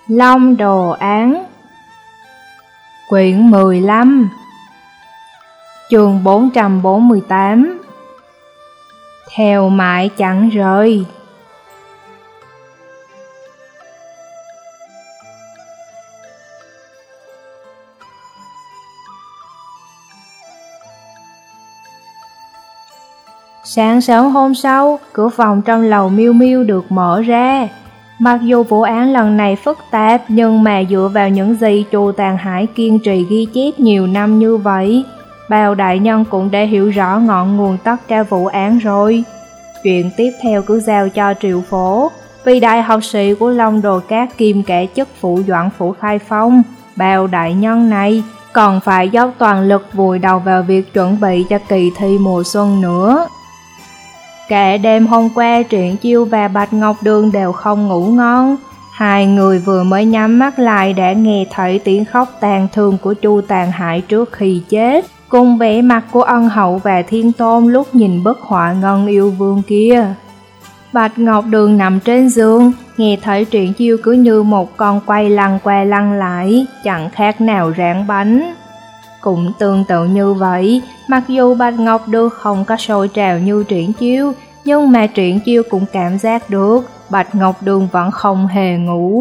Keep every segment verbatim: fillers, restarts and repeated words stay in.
Long đồ án. Quyển mười lăm. Chương bốn trăm bốn mươi tám. Theo mãi chẳng rời. Sáng sớm hôm sau, cửa phòng trong lầu Miêu Miêu được mở ra. Mặc dù vụ án lần này phức tạp, nhưng mà dựa vào những gì Chu Tàn Hải kiên trì ghi chép nhiều năm như vậy, bao đại nhân cũng đã hiểu rõ ngọn nguồn tất cả vụ án rồi. Chuyện tiếp theo cứ giao cho Triệu Phổ, vì đại học sĩ của Long Đồ Cát kiêm cả chức phụ doãn phủ Khai Phong. Bao đại nhân này còn phải dốc toàn lực vùi đầu vào việc chuẩn bị cho kỳ thi mùa xuân nữa. Cả đêm hôm qua, Triển Chiêu và Bạch Ngọc Đường đều không ngủ ngon. Hai người vừa mới nhắm mắt lại đã nghe thấy tiếng khóc tàn thương của Chu Tàn Hải trước khi chết, cùng vẻ mặt của Ân Hậu và Thiên Tôn lúc nhìn bức họa Ngân Yêu Vương kia. Bạch Ngọc Đường nằm trên giường, nghe thấy Triển Chiêu cứ như một con quay lăn qua lăn lại, chẳng khác nào rang bánh. Cũng tương tự như vậy, mặc dù Bạch Ngọc Đường không có sôi trào như Triển Chiêu, nhưng mà Triển Chiêu cũng cảm giác được Bạch Ngọc Đường vẫn không hề ngủ.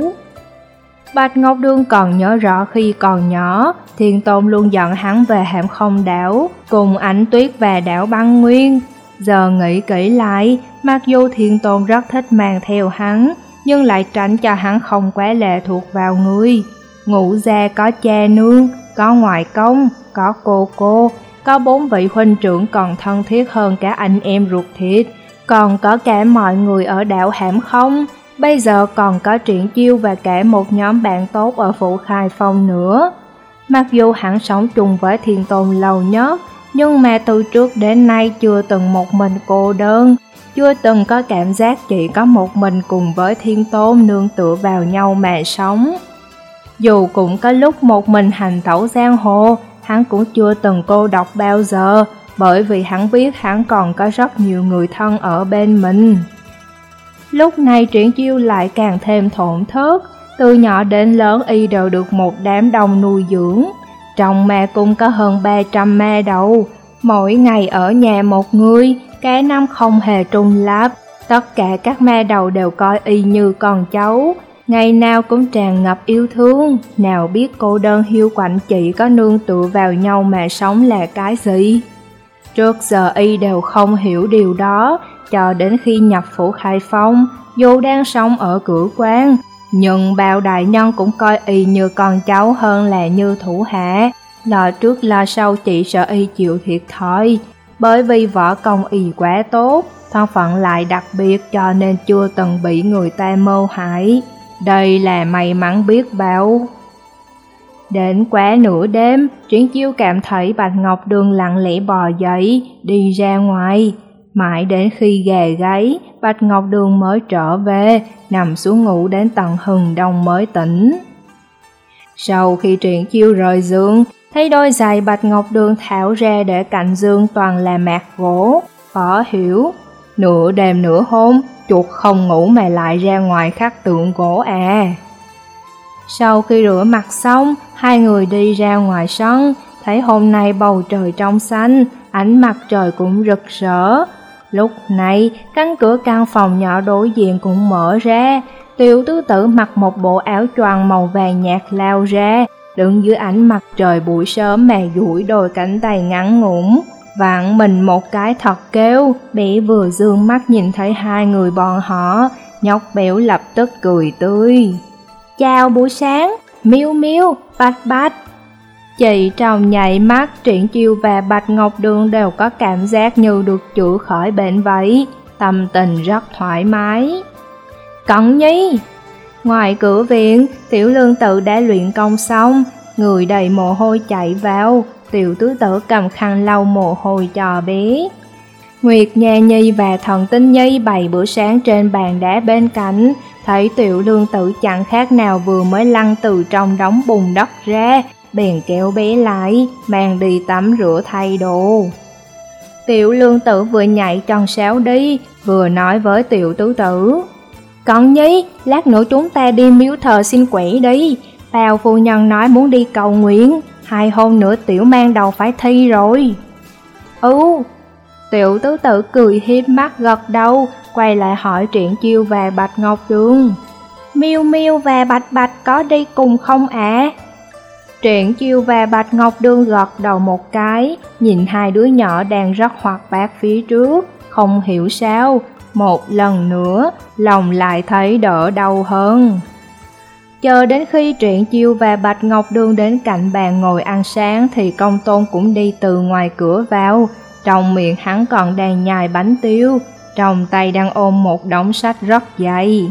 Bạch Ngọc Đường còn nhớ rõ khi còn nhỏ, Thiên Tôn luôn giận hắn về Hàm Không đảo, cùng Ánh Tuyết và đảo Băng Nguyên. Giờ nghĩ kỹ lại, mặc dù Thiên Tôn rất thích mang theo hắn, nhưng lại tránh cho hắn không quá lệ thuộc vào người. Ngũ gia có cha nương, có ngoại công, có cô cô, có bốn vị huynh trưởng còn thân thiết hơn cả anh em ruột thịt, còn có cả mọi người ở đảo Hàm Không, bây giờ còn có Triển Chiêu và cả một nhóm bạn tốt ở phủ Khai Phong nữa. Mặc dù hắn sống chung với Thiên Tôn lâu nhất, nhưng mà từ trước đến nay chưa từng một mình cô đơn, chưa từng có cảm giác chỉ có một mình cùng với Thiên Tôn nương tựa vào nhau mà sống. Dù cũng có lúc một mình hành tẩu giang hồ, hắn cũng chưa từng cô độc bao giờ, bởi vì hắn biết hắn còn có rất nhiều người thân ở bên mình. Lúc này Triển Chiêu lại càng thêm thổn thức, từ nhỏ đến lớn y đều được một đám đông nuôi dưỡng. Trong ma cung có hơn ba trăm ma đầu, mỗi ngày ở nhà một người, cả năm không hề trùng lặp. Tất cả các ma đầu đều coi y như con cháu, ngày nào cũng tràn ngập yêu thương, nào biết cô đơn hiu quạnh chỉ có nương tựa vào nhau mà sống là cái gì. Trước giờ y đều không hiểu điều đó, cho đến khi nhập phủ Khai Phong, dù đang sống ở Cửu Quan, nhưng bao đại nhân cũng coi y như con cháu hơn là như thủ hạ, lo trước lo sau chỉ sợ y chịu thiệt thòi, bởi vì võ công y quá tốt, thân phận lại đặc biệt cho nên chưa từng bị người ta mưu hại. Đây là may mắn biết bao. Đến quá nửa đêm, Triển Chiêu cảm thấy Bạch Ngọc Đường lặng lẽ bò dậy, đi ra ngoài. Mãi đến khi gà gáy, Bạch Ngọc Đường mới trở về, nằm xuống ngủ đến tận hừng đông mới tỉnh. Sau khi Triển Chiêu rời giường, thấy đôi giày Bạch Ngọc Đường tháo ra để cạnh giường toàn là mạt gỗ, khó hiểu. Nửa đêm nửa hôm, chuột không ngủ mà lại ra ngoài khắc tượng gỗ à. Sau khi rửa mặt xong, hai người đi ra ngoài sân, thấy hôm nay bầu trời trong xanh, ánh mặt trời cũng rực rỡ. Lúc này, cánh cửa căn phòng nhỏ đối diện cũng mở ra, Tiểu tứ tử mặc một bộ áo choàng màu vàng nhạt lao ra, đứng dưới ánh mặt trời buổi sớm mà duỗi đôi cánh tay ngắn ngủn, vặn mình một cái thật kêu. Bé vừa dương mắt nhìn thấy hai người bọn họ, nhóc béo lập tức cười tươi. Chào buổi sáng, Miêu Miêu, Bạch Bạch. Chỉ trong nháy mắt, Triển Chiêu và Bạch Ngọc Đường đều có cảm giác như được chữa khỏi bệnh vậy, tâm tình rất thoải mái. Cẩn Nhi! Ngoài cửa viện, Tiểu Lương Tự đã luyện công xong, người đầy mồ hôi chạy vào, Tiểu Tứ Tử cầm khăn lau mồ hôi cho bé. Nguyệt Nha Nhi và Thần Tinh Nhi bày bữa sáng trên bàn đá bên cạnh, thấy Tiểu Lương Tự chẳng khác nào vừa mới lăn từ trong đống bùn đất ra, bèn kéo bé lại, mang đi tắm rửa thay đồ. Tiểu Lương Tử vừa nhảy chân sáo đi, vừa nói với Tiểu Tứ Tử. Con Nhi, lát nữa chúng ta đi miếu thờ xin quỷ đi. Bào phu nhân nói muốn đi cầu nguyện, hai hôm nữa Tiểu Mang Đầu phải thi rồi. Ừ. Tiểu tứ tử cười hiếp mắt gật đầu, quay lại hỏi Triển Chiêu và Bạch Ngọc Đường. Miêu Miêu và Bạch Bạch có đi cùng không ạ? À? Triển Chiêu và Bạch Ngọc Đường gật đầu một cái, nhìn hai đứa nhỏ đang rất hoạt bát phía trước, không hiểu sao, một lần nữa, lòng lại thấy đỡ đau hơn. Chờ đến khi Triển Chiêu và Bạch Ngọc Đường đến cạnh bàn ngồi ăn sáng thì Công Tôn cũng đi từ ngoài cửa vào, trong miệng hắn còn đang nhai bánh tiêu, trong tay đang ôm một đống sách rất dày.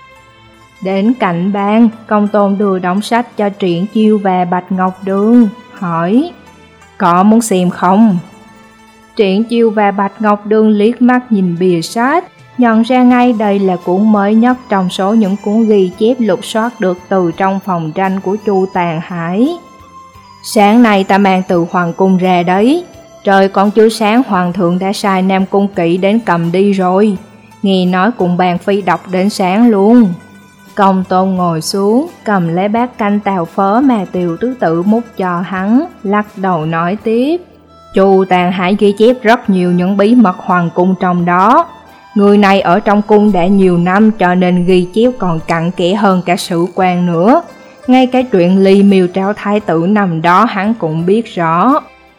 Đến cạnh bàn, Công Tôn đưa đống sách cho Triển Chiêu và Bạch Ngọc Đường, hỏi, có muốn xem không? Triển Chiêu và Bạch Ngọc Đường liếc mắt nhìn bìa sách, nhận ra ngay đây là cuốn mới nhất trong số những cuốn ghi chép lục soát được từ trong phòng tranh của Chu Tàn Hải. Sáng nay ta mang từ Hoàng Cung ra đấy, trời còn chưa sáng Hoàng thượng đã sai Nam Cung Kỵ đến cầm đi rồi, nghe nói cùng bàn phi đọc đến sáng luôn. Công Tôn ngồi xuống, cầm lấy bát canh tàu phớ mà Tiểu tứ tử múc cho hắn, lắc đầu nói tiếp. Chu Tàn Hải ghi chép rất nhiều những bí mật hoàng cung trong đó. Người này ở trong cung đã nhiều năm cho nên ghi chép còn cặn kẽ hơn cả sử quan nữa. Ngay cái chuyện Ly Miêu trao thái tử nằm đó hắn cũng biết rõ.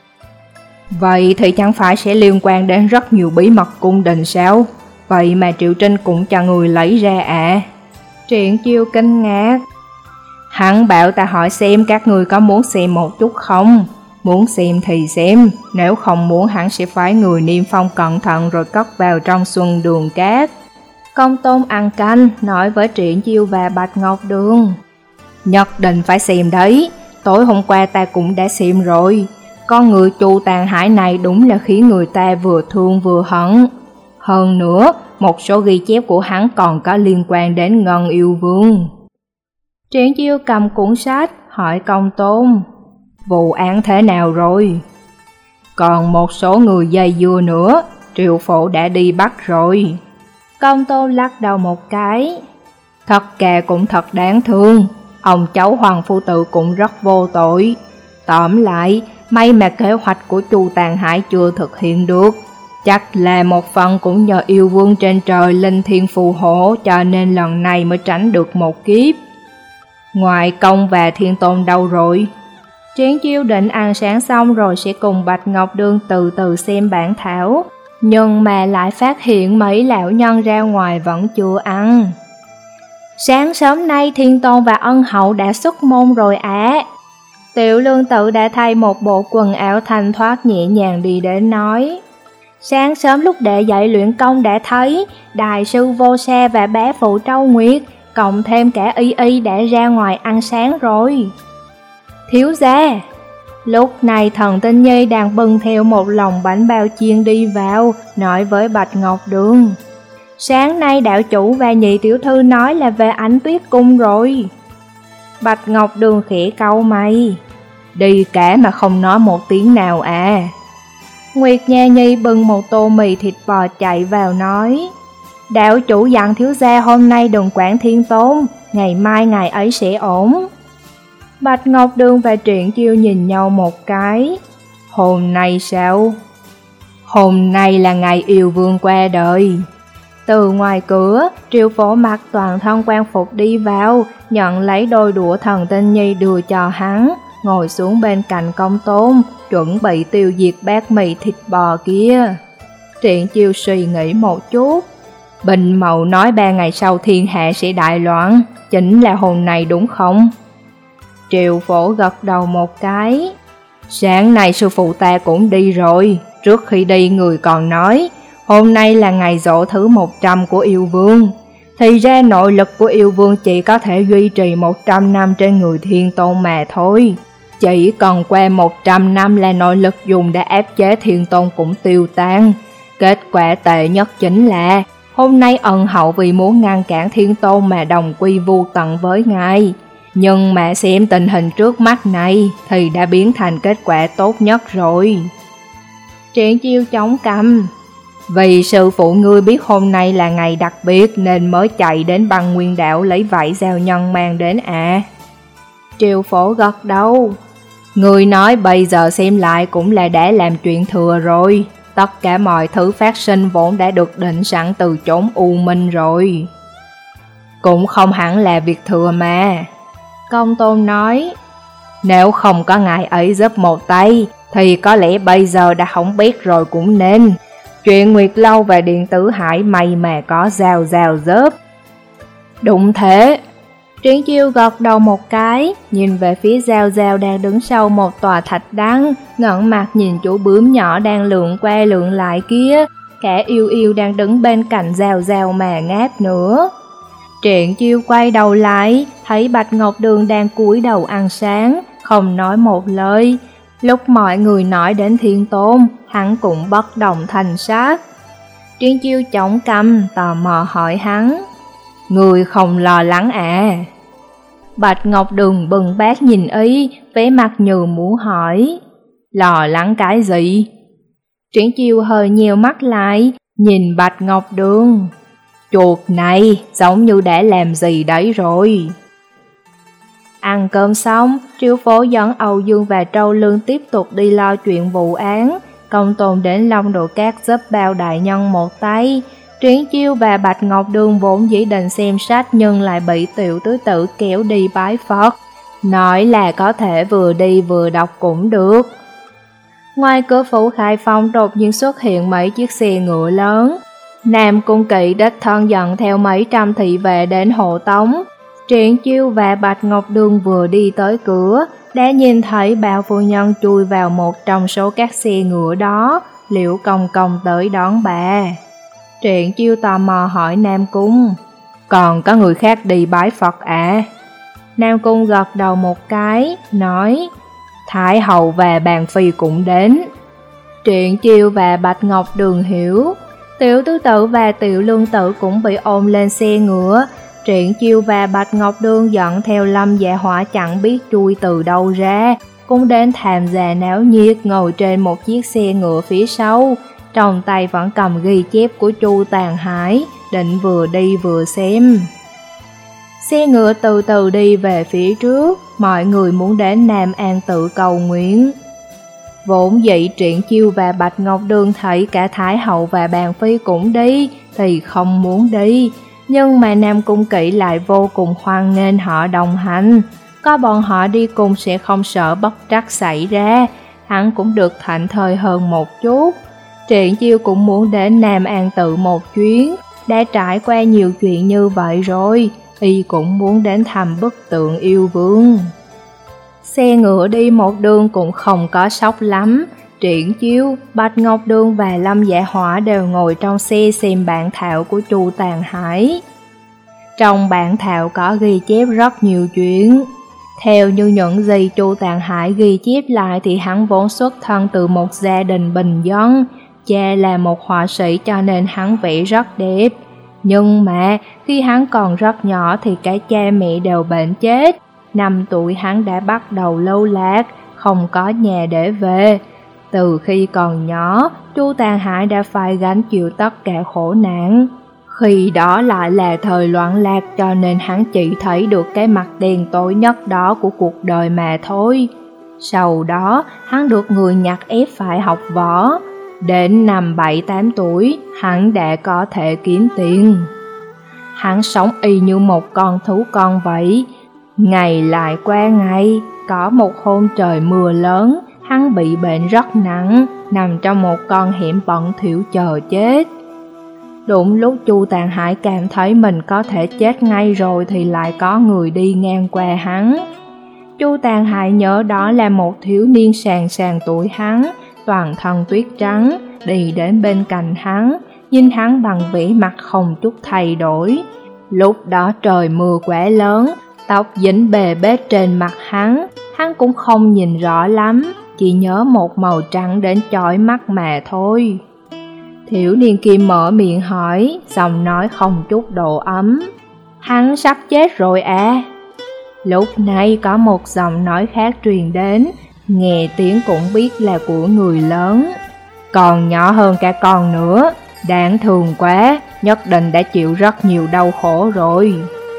Vậy thì chẳng phải sẽ liên quan đến rất nhiều bí mật cung đình sao? Vậy mà Triệu Trinh cũng cho người lấy ra à? Triển Chiêu kinh ngạc. Hắn bảo ta hỏi xem các người có muốn xem một chút không? Muốn xem thì xem, nếu không muốn hắn sẽ phái người niêm phong cẩn thận rồi cất vào trong xuân đường cát. Công Tôn ăn canh, nói với Triển Chiêu và Bạch Ngọc Đường. Nhất định phải xem đấy, tối hôm qua ta cũng đã xem rồi. Con người Chu Tàn Hải này đúng là khiến người ta vừa thương vừa hận. Hơn nữa, một số ghi chép của hắn còn có liên quan đến Ngân Yêu Vương. Triển Chiêu cầm cuốn sách, hỏi Công Tôn. Vụ án thế nào rồi? Còn một số người dây dưa nữa, Triệu Phổ đã đi bắt rồi. Công Tôn lắc đầu một cái. Thật kà cũng thật đáng thương, ông cháu Hoàng Phu Tử cũng rất vô tội. Tóm lại, may mà kế hoạch của Chu Tàn Hải chưa thực hiện được. Chắc là một phần cũng nhờ yêu vương trên trời linh thiên phù hộ cho nên lần này mới tránh được một kiếp. Ngoài Công và Thiên Tôn đâu rồi? Triển Chiêu định ăn sáng xong rồi sẽ cùng Bạch Ngọc Đường từ từ xem bản thảo, nhưng mà lại phát hiện mấy lão nhân ra ngoài vẫn chưa ăn. Sáng sớm nay Thiên Tôn và Ân Hậu đã xuất môn rồi ạ. À. Tiểu Lương Tự đã thay một bộ quần áo thanh thoát nhẹ nhàng đi đến nói. Sáng sớm lúc đệ dạy luyện công đã thấy Đại sư Vô Sa và bá phụ Trâu Nguyệt, cộng thêm cả Y Y đã ra ngoài ăn sáng rồi. Thiếu gia. Lúc này Thần Tinh Nhi đang bưng theo một lồng bánh bao chiên đi vào, nói với Bạch Ngọc Đường. Sáng nay đạo chủ và nhị tiểu thư nói là về Ánh Tuyết Cung rồi. Bạch Ngọc Đường khẽ cau mày. Đi cả mà không nói một tiếng nào à. Nguyệt Nha Nhi bưng một tô mì thịt bò chạy vào nói. Đạo chủ dặn thiếu gia hôm nay đừng quản Thiên Tôn, ngày mai ngày ấy sẽ ổn. Bạch Ngọc Đường và Triển Chiêu nhìn nhau một cái. Hôm nay sao? Hôm nay là ngày yêu vương qua đời. Từ ngoài cửa, Triệu Phổ mặc toàn thân quan phục đi vào, nhận lấy đôi đũa Thần Tinh Nhi đưa cho hắn, ngồi xuống bên cạnh Công Tôn, chuẩn bị tiêu diệt bát mì thịt bò kia. Triển Chiêu suy nghĩ một chút. Bình Mậu nói ba ngày sau thiên hạ sẽ đại loạn, chính là hôm nay đúng không? Triệu Phổ gật đầu một cái. Sáng nay sư phụ ta cũng đi rồi, trước khi đi người còn nói, hôm nay là ngày giỗ thứ một trăm của yêu vương. Thì ra nội lực của yêu vương chỉ có thể duy trì một trăm năm trên người Thiên Tôn mà thôi. Chỉ cần qua một trăm năm là nội lực dùng để áp chế Thiên Tôn cũng tiêu tan. Kết quả tệ nhất chính là hôm nay Ân Hậu vì muốn ngăn cản Thiên Tôn mà đồng quy vu tận với ngài. Nhưng mà xem tình hình trước mắt này thì đã biến thành kết quả tốt nhất rồi. Triển Chiêu chống cằm. Vì sư phụ ngươi biết hôm nay là ngày đặc biệt nên mới chạy đến băng nguyên đảo lấy vảy giao nhân mang đến à? Triệu Phổ gật đầu. Ngươi nói bây giờ xem lại cũng là đã làm chuyện thừa rồi. Tất cả mọi thứ phát sinh vốn đã được định sẵn từ chốn u minh rồi. Cũng không hẳn là việc thừa mà. Công Tôn nói, nếu không có ngài ấy giúp một tay thì có lẽ bây giờ đã không biết rồi cũng nên. Chuyện Nguyệt Lâu và Điện Tử Hải may mà có Giao Giao giúp. Đúng thế. Triển Chiêu gật đầu một cái, nhìn về phía Giao Giao đang đứng sau một tòa thạch đăng, ngẩng mặt nhìn chú bướm nhỏ đang lượn qua lượn lại kia, cả yêu yêu đang đứng bên cạnh Giao Giao mà ngáp nữa. Triển Chiêu quay đầu lại, thấy Bạch Ngọc Đường đang cúi đầu ăn sáng, không nói một lời. Lúc mọi người nói đến Thiên Tôn, hắn cũng bất động thành sắc. Triển Chiêu chống cằm, tò mò hỏi hắn, người không lo lắng à? Bạch Ngọc Đường bừng bát nhìn y, vẻ mặt như muốn hỏi, lo lắng cái gì? Triển Chiêu hơi nheo mắt lại, nhìn Bạch Ngọc Đường. Chuột này giống như đã làm gì đấy rồi. Ăn cơm xong, Triệu Phổ dẫn Âu Dương và Trâu Lương tiếp tục đi lo chuyện vụ án. Công Tôn đến Long Đồ Cát giúp bao đại nhân một tay. Triển Chiêu và Bạch Ngọc Đường vốn dĩ định xem sách nhưng lại bị Tiểu Tứ Tử kéo đi bái Phật, nói là có thể vừa đi vừa đọc cũng được. Ngoài cửa phủ Khai Phong đột nhiên xuất hiện mấy chiếc xe ngựa lớn. Nam Cung Kỵ đích thân dẫn theo mấy trăm thị vệ đến hộ tống. Triển Chiêu và Bạch Ngọc Đường vừa đi tới cửa, đã nhìn thấy Bao phu nhân chui vào một trong số các xe ngựa đó, Liễu Công Công tới đón bà. Triển Chiêu tò mò hỏi Nam Cung, còn có người khác đi bái Phật à? Nam Cung gật đầu một cái, nói, Thái Hậu và Bàn Phi cũng đến. Triển Chiêu và Bạch Ngọc Đường hiểu. Tiểu Tứ Tử và Tiểu Lương Tử cũng bị ôm lên xe ngựa. Triển Chiêu và Bạch Ngọc Đường dẫn theo Lâm Dạ Hỏa chẳng biết chui từ đâu ra, cũng đến tham gia náo nhiệt ngồi trên một chiếc xe ngựa phía sau, trong tay vẫn cầm ghi chép của Chu Tàn Hải, định vừa đi vừa xem. Xe ngựa từ từ đi về phía trước, mọi người muốn đến Nam An tự cầu nguyện. Vốn dĩ Triển Chiêu và Bạch Ngọc Đường thấy cả Thái Hậu và Bàn Phi cũng đi, thì không muốn đi. Nhưng mà Nam Cung Kỵ lại vô cùng hoan nghênh họ đồng hành. Có bọn họ đi cùng sẽ không sợ bất trắc xảy ra, hắn cũng được thảnh thơi hơn một chút. Triển Chiêu cũng muốn đến Nam An tự một chuyến, đã trải qua nhiều chuyện như vậy rồi, y cũng muốn đến thăm bức tượng yêu vương. Xe ngựa đi một đường cũng không có sốc lắm. Triển Chiêu, Bạch Ngọc Đường và Lâm Dạ Hỏa đều ngồi trong xe xem bản thảo của Chu Tàn Hải. Trong bản thảo có ghi chép rất nhiều chuyện. Theo như những gì Chu Tàn Hải ghi chép lại thì hắn vốn xuất thân từ một gia đình bình dân. Cha là một họa sĩ cho nên hắn vẽ rất đẹp. Nhưng mà khi hắn còn rất nhỏ thì cả cha mẹ đều bệnh chết. Năm tuổi hắn đã bắt đầu lâu lạc, không có nhà để về. Từ khi còn nhỏ, Chu Tàn Hải đã phải gánh chịu tất cả khổ nạn. Khi đó lại là thời loạn lạc cho nên hắn chỉ thấy được cái mặt đen tối nhất đó của cuộc đời mà thôi. Sau đó, hắn được người nhặt ép phải học võ. Đến năm bảy tám tuổi, hắn đã có thể kiếm tiền. Hắn sống y như một con thú con vậy. Ngày lại qua ngày, có một hôm trời mưa lớn, hắn bị bệnh rất nặng, nằm trong một con hẻm bẩn thỉu chờ chết. Đúng lúc Chu Tàn Hải cảm thấy mình có thể chết ngay rồi thì lại có người đi ngang qua hắn. Chu Tàn Hải nhớ đó là một thiếu niên sàn sàn tuổi hắn, toàn thân tuyết trắng, đi đến bên cạnh hắn, nhìn hắn bằng vẻ mặt không chút thay đổi. Lúc đó trời mưa quá lớn, tóc dính bề bết trên mặt hắn, hắn cũng không nhìn rõ lắm, chỉ nhớ một màu trắng đến chói mắt mà thôi. Thiếu niên kia mở miệng hỏi, giọng nói không chút độ ấm, hắn sắp chết rồi à? Lúc này có một giọng nói khác truyền đến, nghe tiếng cũng biết là của người lớn. Còn nhỏ hơn cả con nữa, Đáng thương quá, nhất định đã chịu rất nhiều đau khổ rồi.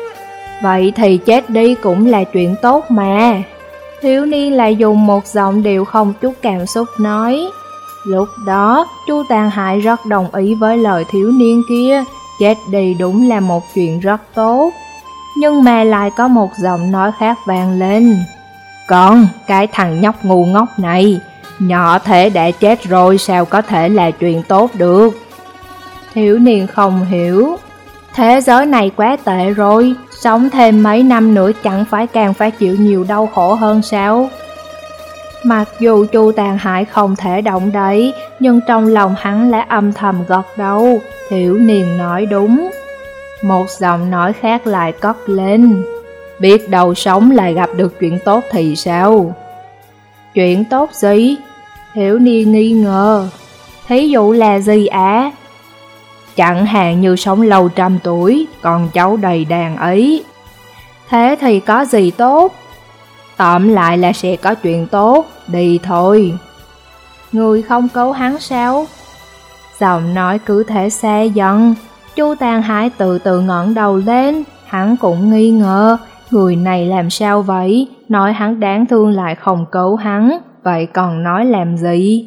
Vậy thì chết đi cũng là chuyện tốt mà. Thiếu niên lại dùng một giọng điệu không chút cảm xúc nói. Lúc đó, Chu Tàn Hải rất đồng ý với lời thiếu niên kia, chết đi đúng là một chuyện rất tốt. Nhưng mà lại có một giọng nói khác vang lên. Con, cái thằng nhóc ngu ngốc này, nhỏ thể đã chết rồi sao có thể là chuyện tốt được. Thiếu niên không hiểu. Thế giới này quá tệ rồi, sống thêm mấy năm nữa chẳng phải càng phải chịu nhiều đau khổ hơn sao? Mặc dù Chu Tàn Hải không thể động đậy, nhưng trong lòng hắn lại âm thầm gật đầu. Thiếu niên nói đúng. Một giọng nói khác lại cất lên. Biết đâu sống lại gặp được chuyện tốt thì sao? Chuyện tốt gì? Thiếu niên nghi ngờ. Thí dụ là gì ạ? Chẳng hạn như sống lâu trăm tuổi, con cháu đầy đàn ấy. Thế thì có gì tốt? Tóm lại là sẽ có chuyện tốt, đi thôi. Người không cứu hắn sao? Giọng nói cứ thể xa dần. Chu Tàn Hải từ từ ngẩng đầu lên, hắn cũng nghi ngờ, người này làm sao vậy? Nói hắn đáng thương lại không cứu hắn, vậy còn nói làm gì?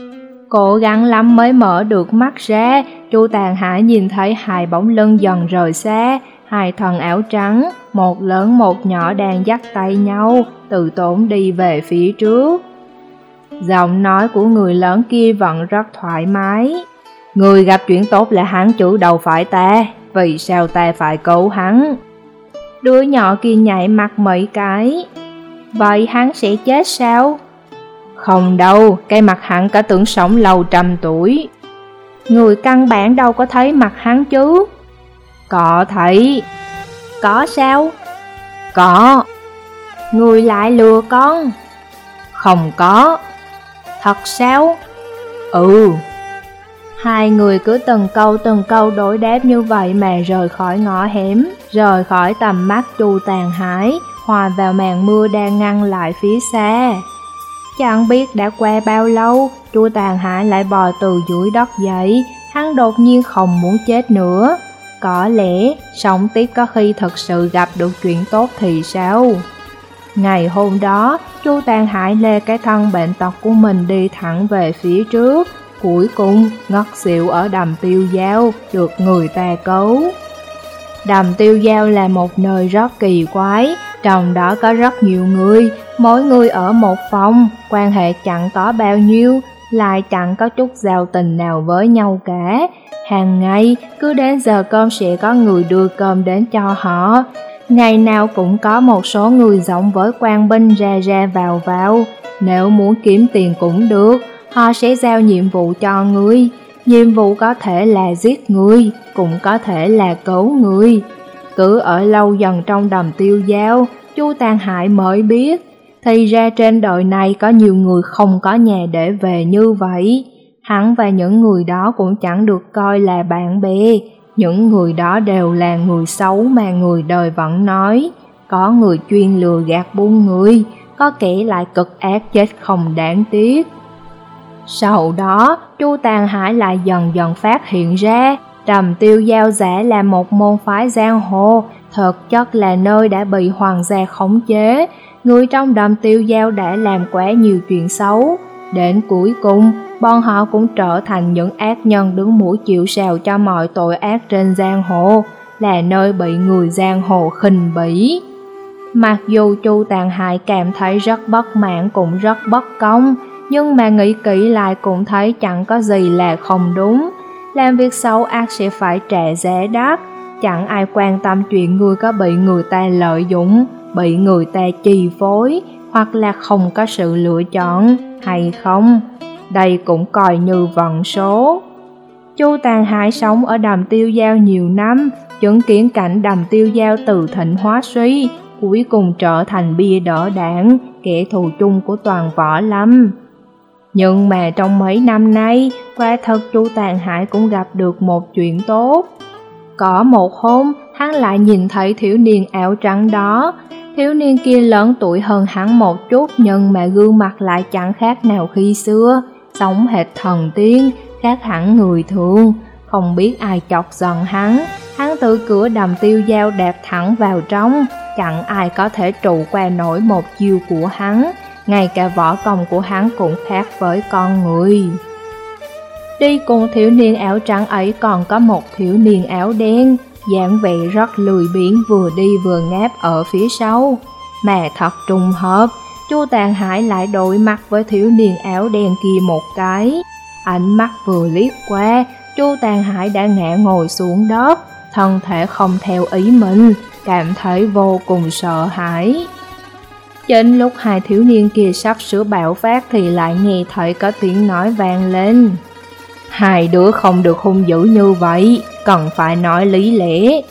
Cố gắng lắm mới mở được mắt ra, Chu Tàn Hải nhìn thấy hai bóng lưng dần rời xa, hai thần áo trắng, một lớn một nhỏ đang dắt tay nhau, từ tốn đi về phía trước. Giọng nói của người lớn kia vẫn rất thoải mái. Người gặp chuyện tốt là hắn chủ đầu phải ta, vì sao ta phải cứu hắn? Đứa nhỏ kia nhảy mặt mấy cái. Vậy hắn sẽ chết sao? Không đâu, cái mặt hắn có tưởng sống lâu trăm tuổi. Người căn bản đâu có thấy mặt hắn chứ. Có thấy. Có sao? Có. Người lại lừa con. Không có. Thật sao? Ừ. Hai người cứ từng câu từng câu đối đáp như vậy mà rời khỏi ngõ hẻm, rời khỏi tầm mắt Chu Tàn Hải, hòa vào màn mưa đang ngăn lại phía xa. Chẳng biết đã qua bao lâu, Chu Tàn Hải lại bò từ dưới đất dậy, hắn đột nhiên không muốn chết nữa. Có lẽ sống tiếp có khi thật sự gặp được chuyện tốt thì sao? Ngày hôm đó, Chu Tàn Hải lê cái thân bệnh tật của mình đi thẳng về phía trước, cuối cùng ngất xỉu ở đầm Tiêu Dao, được người ta cứu. Đầm Tiêu Dao là một nơi rất kỳ quái, trong đó có rất nhiều người, mỗi người ở một phòng, quan hệ chẳng có bao nhiêu, lại chẳng có chút giao tình nào với nhau cả. Hàng ngày, cứ đến giờ cơm sẽ có người đưa cơm đến cho họ. Ngày nào cũng có một số người giống với quan binh ra ra vào vào. Nếu muốn kiếm tiền cũng được, họ sẽ giao nhiệm vụ cho người. Nhiệm vụ có thể là giết người, cũng có thể là cứu người. Cứ ở lâu dần trong đầm Tiêu Dao, Chu Tàn Hải mới biết, thì ra trên đời này có nhiều người không có nhà để về như vậy. Hắn và những người đó cũng chẳng được coi là bạn bè. Những người đó đều là người xấu mà người đời vẫn nói. Có người chuyên lừa gạt buôn người, có kẻ lại cực ác chết không đáng tiếc. Sau đó, Chu Tàn Hải lại dần dần phát hiện ra, đầm Tiêu Dao giả là một môn phái giang hồ, thực chất là nơi đã bị hoàng gia khống chế. Người trong đầm Tiêu Dao đã làm quá nhiều chuyện xấu. Đến cuối cùng, bọn họ cũng trở thành những ác nhân đứng mũi chịu sào cho mọi tội ác trên giang hồ, là nơi bị người giang hồ khinh bỉ. Mặc dù Chu Tàn Hải cảm thấy rất bất mãn cũng rất bất công, nhưng mà nghĩ kỹ lại cũng thấy chẳng có gì là không đúng. Làm việc xấu ác sẽ phải trả giá đắt, chẳng ai quan tâm chuyện người có bị người ta lợi dụng, bị người ta chi phối, hoặc là không có sự lựa chọn, hay không. Đây cũng coi như vận số. Chu Tàn Hải sống ở đầm Tiêu Dao nhiều năm, chứng kiến cảnh đầm Tiêu Dao từ thịnh hóa suy, cuối cùng trở thành bia đỡ đạn, kẻ thù chung của toàn võ lâm. Nhưng mà trong mấy năm nay, quả thật Chu Tàn Hải cũng gặp được một chuyện tốt. Có một hôm, hắn lại nhìn thấy thiếu niên áo trắng đó. Thiếu niên kia lớn tuổi hơn hắn một chút, nhưng mà gương mặt lại chẳng khác nào khi xưa, sống hệt thần tiên, khác hẳn người thường. không biết ai chọc giận hắn. Hắn từ cửa Đầm Tiêu Dao đạp thẳng vào trong, chẳng ai có thể trụ qua nổi một chiêu của hắn. Ngay cả võ công của hắn cũng khác với con người. Đi cùng thiếu niên áo trắng ấy còn có một thiếu niên áo đen, dáng vẻ rất lười biếng, vừa đi vừa ngáp ở phía sau. Mà thật trùng hợp, Chu Tàn Hải lại đối mặt với thiếu niên áo đen kia một cái. Ánh mắt vừa liếc qua, Chu Tàn Hải đã ngã ngồi xuống đất, thân thể không theo ý mình, cảm thấy vô cùng sợ hãi. Chính lúc hai thiếu niên kia sắp sửa bạo phát thì lại nghe thấy có tiếng nói vang lên. Hai đứa không được hung dữ như vậy, cần phải nói lý lẽ.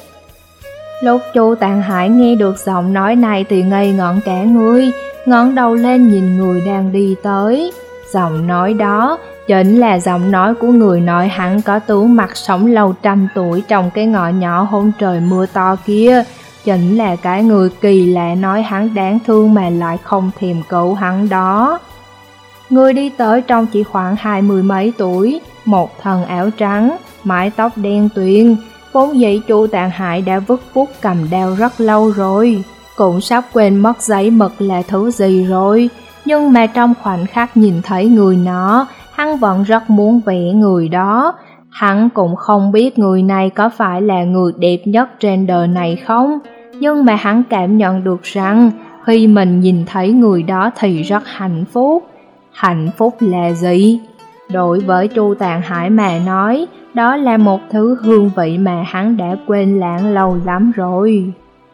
Lúc Chu Tàn Hải nghe được giọng nói này thì ngây ngẩn cả người, ngẩng đầu lên nhìn người đang đi tới. Giọng nói đó chính là giọng nói của người nói hắn có tướng mặt sống lâu trăm tuổi trong cái ngõ nhỏ hôm trời mưa to kia. Chính là cái người kỳ lạ nói hắn đáng thương mà lại không thèm cứu hắn đó. Người đi tới trong chỉ khoảng hai mươi mấy tuổi, một thân áo trắng, mái tóc đen tuyền. Vốn dĩ Chu Tàn Hải đã vứt phút cầm đao rất lâu rồi, cũng sắp quên mất giấy mực là thứ gì rồi. Nhưng mà trong khoảnh khắc nhìn thấy người nó, hắn vẫn rất muốn vẽ người đó. Hắn cũng không biết người này có phải là người đẹp nhất trên đời này không, nhưng mà hắn cảm nhận được rằng khi mình nhìn thấy người đó thì rất hạnh phúc. Hạnh phúc là gì? Đối với Chu Tàn Hải mà nói, đó là một thứ hương vị mà hắn đã quên lãng lâu lắm rồi.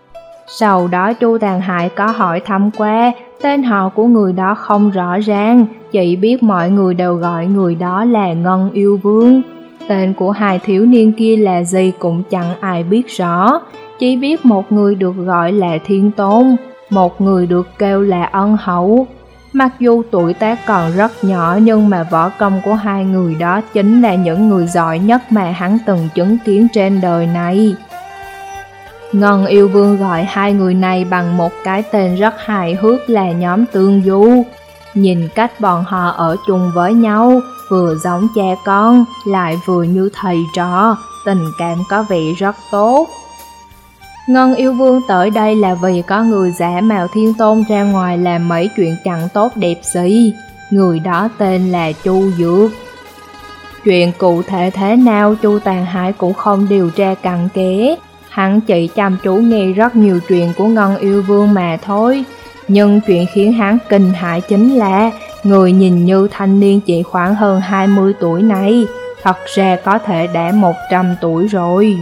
Sau đó Chu Tàn Hải có hỏi thăm qua, tên họ của người đó không rõ ràng, chỉ biết mọi người đều gọi người đó là Ngân Yêu Vương. Tên của hai thiếu niên kia là gì cũng chẳng ai biết rõ, chỉ biết một người được gọi là Thiên Tôn, một người được kêu là Ân Hậu. Mặc dù tuổi tác còn rất nhỏ nhưng mà võ công của hai người đó chính là những người giỏi nhất mà hắn từng chứng kiến trên đời này. Ngân Yêu Vương gọi hai người này bằng một cái tên rất hài hước là nhóm Tương Du. Nhìn cách bọn họ ở chung với nhau, vừa giống cha con, lại vừa như thầy trò, tình cảm có vẻ rất tốt. Ngân Yêu Vương tới đây là vì có người giả mạo Thiên Tôn ra ngoài làm mấy chuyện chẳng tốt đẹp gì. Người đó tên là Chu Dược. Chuyện cụ thể thế nào Chu Tàn Hải cũng không điều tra cặn kẽ. Hắn chỉ chăm chú nghe rất nhiều chuyện của Ngân Yêu Vương mà thôi. Nhưng chuyện khiến hắn kinh hãi chính là người nhìn như thanh niên chỉ khoảng hơn hai mươi tuổi này, thật ra có thể đã một trăm tuổi rồi.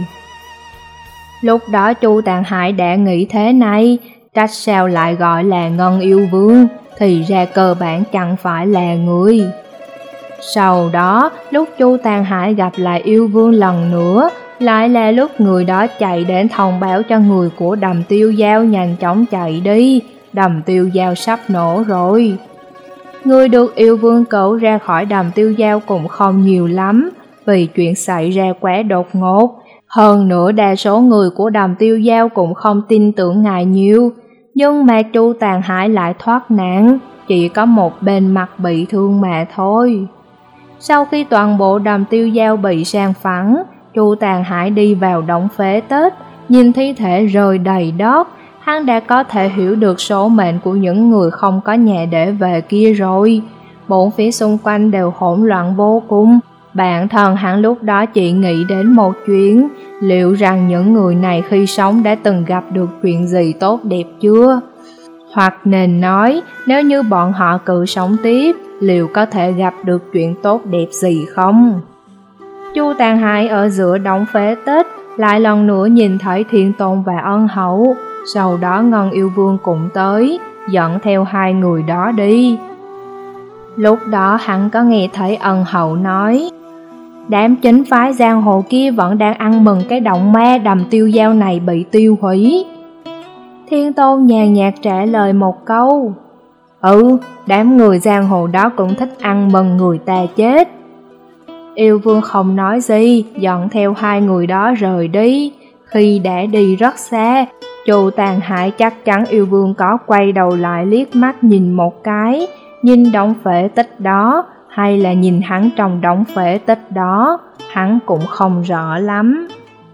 Lúc đó Chu Tàn Hải đã nghĩ thế này, trách sao lại gọi là Ngân Yêu Vương, thì ra cơ bản chẳng phải là người. Sau đó, lúc Chu Tàn Hải gặp lại Yêu Vương lần nữa, lại là lúc người đó chạy đến thông báo cho người của Đầm Tiêu Dao nhanh chóng chạy đi, Đầm Tiêu Dao sắp nổ rồi. Người được Yêu Vương cứu ra khỏi Đầm Tiêu Dao cũng không nhiều lắm, vì chuyện xảy ra quá đột ngột. Hơn nữa đa số người của Đầm Tiêu Dao cũng không tin tưởng ngài nhiều, nhưng mà Chu Tàn Hải lại thoát nạn, chỉ có một bên mặt bị thương mà thôi. Sau khi toàn bộ Đầm Tiêu Dao bị san phẳng, Chu Tàn Hải đi vào đống phế tích, nhìn thi thể rơi đầy đất, hắn đã có thể hiểu được số mệnh của những người không có nhà để về kia rồi. Bốn phía xung quanh đều hỗn loạn vô cùng. Bản thân hắn lúc đó chỉ nghĩ đến một chuyện, liệu rằng những người này khi sống đã từng gặp được chuyện gì tốt đẹp chưa? Hoặc nên nói, nếu như bọn họ cứ sống tiếp, liệu có thể gặp được chuyện tốt đẹp gì không? Chu Tàn Hải ở giữa đống phế tích, lại lần nữa nhìn thấy Thiên Tôn và Ân Hậu, sau đó Ngân Yêu Vương cũng tới, dẫn theo hai người đó đi. Lúc đó hắn có nghe thấy Ân Hậu nói, đám chính phái giang hồ kia vẫn đang ăn mừng cái động ma Đầm Tiêu Dao này bị tiêu hủy. Thiên Tôn nhàn nhạt trả lời một câu, ừ, đám người giang hồ đó cũng thích ăn mừng người ta chết. Yêu Vương không nói gì, dẫn theo hai người đó rời đi. Khi đã đi rất xa, Chu Tàn Hải chắc chắn Yêu Vương có quay đầu lại liếc mắt nhìn một cái, nhìn đống phế tích đó, hay là nhìn hắn trong đống phế tích đó, hắn cũng không rõ lắm.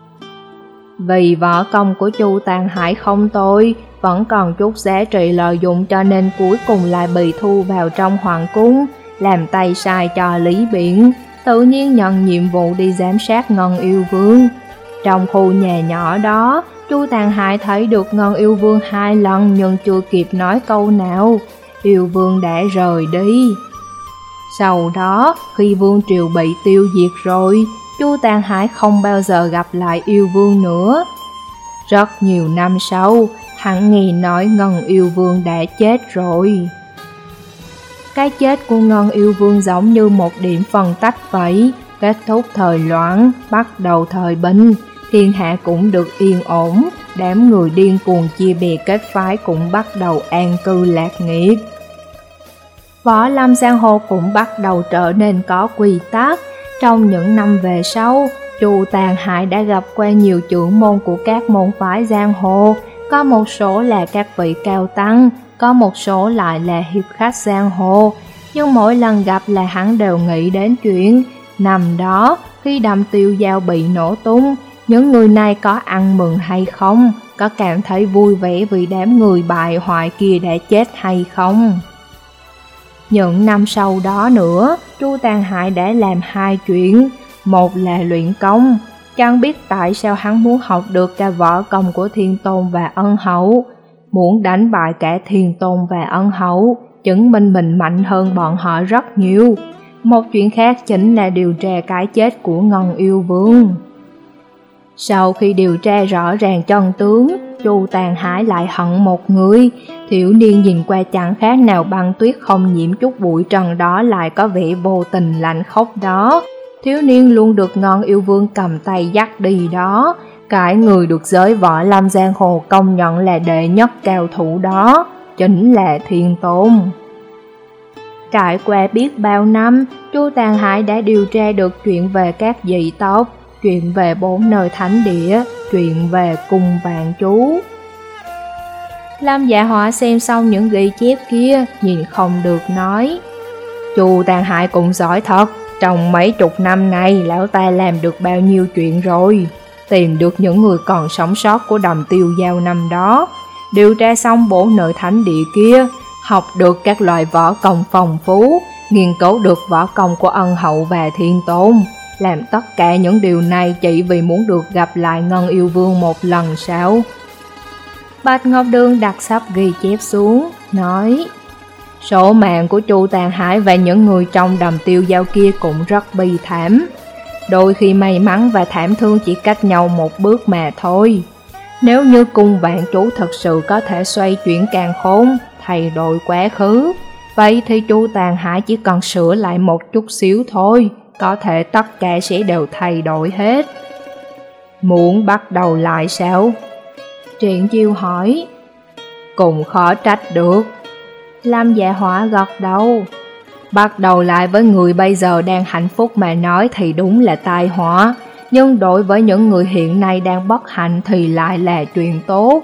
Vì võ công của Chu Tàn Hải không tồi, vẫn còn chút giá trị lợi dụng, cho nên cuối cùng lại bị thu vào trong hoàng cung, làm tay sai cho Lý Biển, tự nhiên nhận nhiệm vụ đi giám sát Ngân Yêu Vương. Trong khu nhà nhỏ đó, Chu Tàn Hải thấy được Ngân Yêu Vương hai lần nhưng chưa kịp nói câu nào, Yêu Vương đã rời đi. Sau đó, khi Vương Triều bị tiêu diệt rồi, Chu Tàn Hải không bao giờ gặp lại Yêu Vương nữa. Rất nhiều năm sau, hắn nghe nói Ngân Yêu Vương đã chết rồi. Cái chết của Ngân Yêu Vương giống như một điểm phân tách vậy, kết thúc thời loạn, bắt đầu thời bình, thiên hạ cũng được yên ổn, đám người điên cuồng chia bè kết phái cũng bắt đầu an cư lạc nghiệp. Võ lâm giang hồ cũng bắt đầu trở nên có quy tắc. Trong những năm về sau, Chu Tàn Hải đã gặp qua nhiều trưởng môn của các môn phái giang hồ, có một số là các vị cao tăng, có một số lại là hiệp khách giang hồ, nhưng mỗi lần gặp là hắn đều nghĩ đến chuyện năm đó khi Đầm Tiêu Dao bị nổ tung, những người này có ăn mừng hay không, có cảm thấy vui vẻ vì đám người bại hoại kia đã chết hay không. Những năm sau đó nữa, Chu Tàn Hải đã làm hai chuyện. Một là luyện công, chẳng biết tại sao hắn muốn học được cả võ công của Thiên Tôn và Ân Hậu, muốn đánh bại cả Thiên Tôn và Ân Hậu, chứng minh mình mạnh hơn bọn họ rất nhiều. Một chuyện khác chính là điều tra cái chết của Ngân Yêu Vương. Sau khi điều tra rõ ràng chân tướng, Chu Tàn Hải lại hận một người. Thiếu niên nhìn qua chẳng khác nào băng tuyết không nhiễm chút bụi trần đó lại có vẻ vô tình lạnh khóc đó. Thiếu niên luôn được Ngân Yêu Vương cầm tay dắt đi đó. Cái người được giới võ lâm giang hồ công nhận là đệ nhất cao thủ đó chính là Thiên Tôn. Trải qua biết bao năm, Chu Tàn Hải đã điều tra được chuyện về các dị tộc, chuyện về bốn nơi thánh địa, chuyện về cung vạn chú. Lâm Dạ Họa xem xong những ghi chép kia, nhìn không được nói. Chu Tàn Hải cũng giỏi thật, trong mấy chục năm nay lão ta làm được bao nhiêu chuyện rồi. Tìm được những người còn sống sót của Đầm Tiêu Dao năm đó, điều tra xong bốn nơi thánh địa kia, học được các loại võ công phong phú, nghiên cứu được võ công của Ân Hậu và Thiên Tôn. Làm tất cả những điều này chỉ vì muốn được gặp lại Ngân Yêu Vương một lần sao? Bạch Ngọc Đường đặt sắp ghi chép xuống, nói: số mạng của Chu Tàn Hải và những người trong Đầm Tiêu Dao kia cũng rất bi thảm. Đôi khi may mắn và thảm thương chỉ cách nhau một bước mà thôi. Nếu như cung vạn chú thật sự có thể xoay chuyển càn khôn, thay đổi quá khứ, vậy thì Chu Tàn Hải chỉ cần sửa lại một chút xíu thôi, có thể tất cả sẽ đều thay đổi hết. Muốn bắt đầu lại sao? Triển Chiêu hỏi. Cũng khó trách được. Lâm Dạ Họa gật đầu. Bắt đầu lại với người bây giờ đang hạnh phúc mà nói thì đúng là tai họa, nhưng đối với những người hiện nay đang bất hạnh thì lại là chuyện tốt.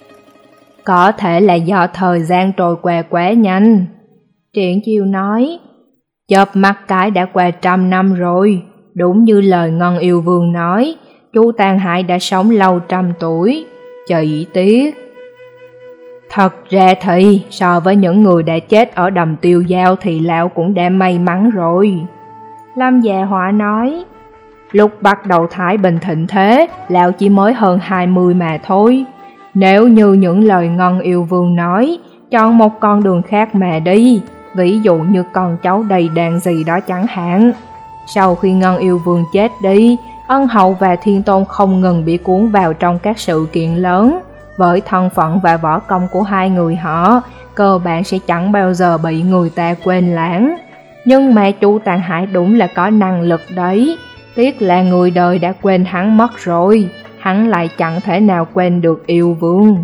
Có thể là do thời gian trôi qua quá nhanh. Triển Chiêu nói. Chớp mắt cái đã qua trăm năm rồi. Đúng như lời Ngân Yêu Vương nói, Chu Tàn Hải đã sống lâu trăm tuổi. Chỉ tiếc. Thật ra thì so với những người đã chết ở Đầm Tiêu Dao thì lão cũng đã may mắn rồi. Lâm Dạ Họa nói. Lúc bắt đầu thái bình thịnh thế, lão chỉ mới hơn hai mươi mà thôi. Nếu như những lời Ngân Yêu Vương nói, chọn một con đường khác mà đi, ví dụ như con cháu đầy đàn gì đó chẳng hạn. Sau khi Ngân Yêu Vương chết đi, Ân Hậu và Thiên Tôn không ngừng bị cuốn vào trong các sự kiện lớn. Với thân phận và võ công của hai người họ, cơ bản sẽ chẳng bao giờ bị người ta quên lãng. Nhưng mà Chu Tàn Hải đúng là có năng lực đấy. Tiếc là người đời đã quên hắn mất rồi, hắn lại chẳng thể nào quên được Yêu Vương.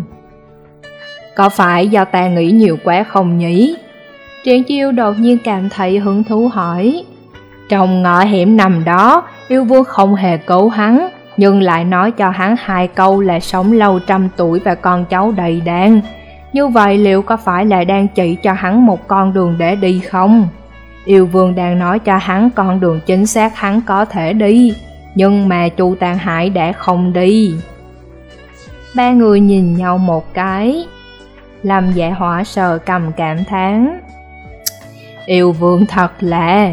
Có phải do ta nghĩ nhiều quá không nhỉ? Triển Chiêu đột nhiên cảm thấy hứng thú hỏi. Trong ngõ hẻm nằm đó, Yêu Vương không hề cứu hắn, nhưng lại nói cho hắn hai câu là sống lâu trăm tuổi và con cháu đầy đàn. Như vậy liệu có phải là đang chỉ cho hắn một con đường để đi không? Yêu Vương đang nói cho hắn con đường chính xác hắn có thể đi, nhưng mà Chu Tàn Hải đã không đi. Ba người nhìn nhau một cái. Lâm Dạ Hỏa sờ cầm cảm thán. Yêu Vương thật là...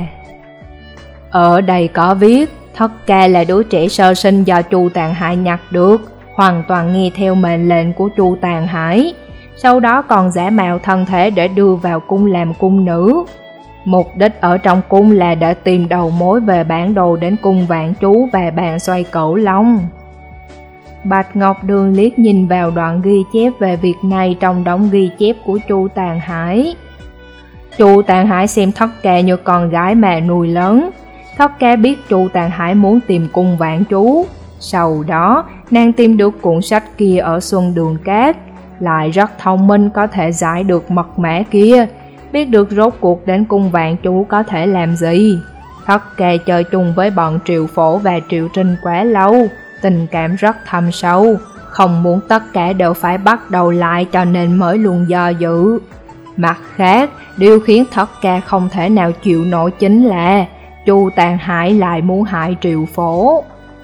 Ở đây có viết, Thất Ca là đứa trẻ sơ sinh do Chu Tàn Hải nhặt được, hoàn toàn nghe theo mệnh lệnh của Chu Tàn Hải, sau đó còn giả mạo thân thể để đưa vào cung làm cung nữ. Mục đích ở trong cung là để tìm đầu mối về bản đồ đến cung Vạn Chú và bàn xoay Cửu Long. Bạch Ngọc Đường liếc nhìn vào đoạn ghi chép về việc này trong đống ghi chép của Chu Tàn Hải. Chu Tàn Hải xem Thất Ca như con gái mà nuôi lớn. Thất Ca biết Chu Tàn Hải muốn tìm cung Vạn Chú. Sau đó, nàng tìm được cuốn sách kia ở Xuân Đường Cát, lại rất thông minh có thể giải được mật mã kia, biết được rốt cuộc đến cung Vạn Chú có thể làm gì. Thất Ca chơi chung với bọn Triệu Phổ và Triệu Trinh quá lâu, tình cảm rất thâm sâu, không muốn tất cả đều phải bắt đầu lại cho nên mới luôn do dự. Mặt khác, điều khiến Thất Ca không thể nào chịu nổi chính là Chu Tàn Hải lại muốn hại Triệu Phổ.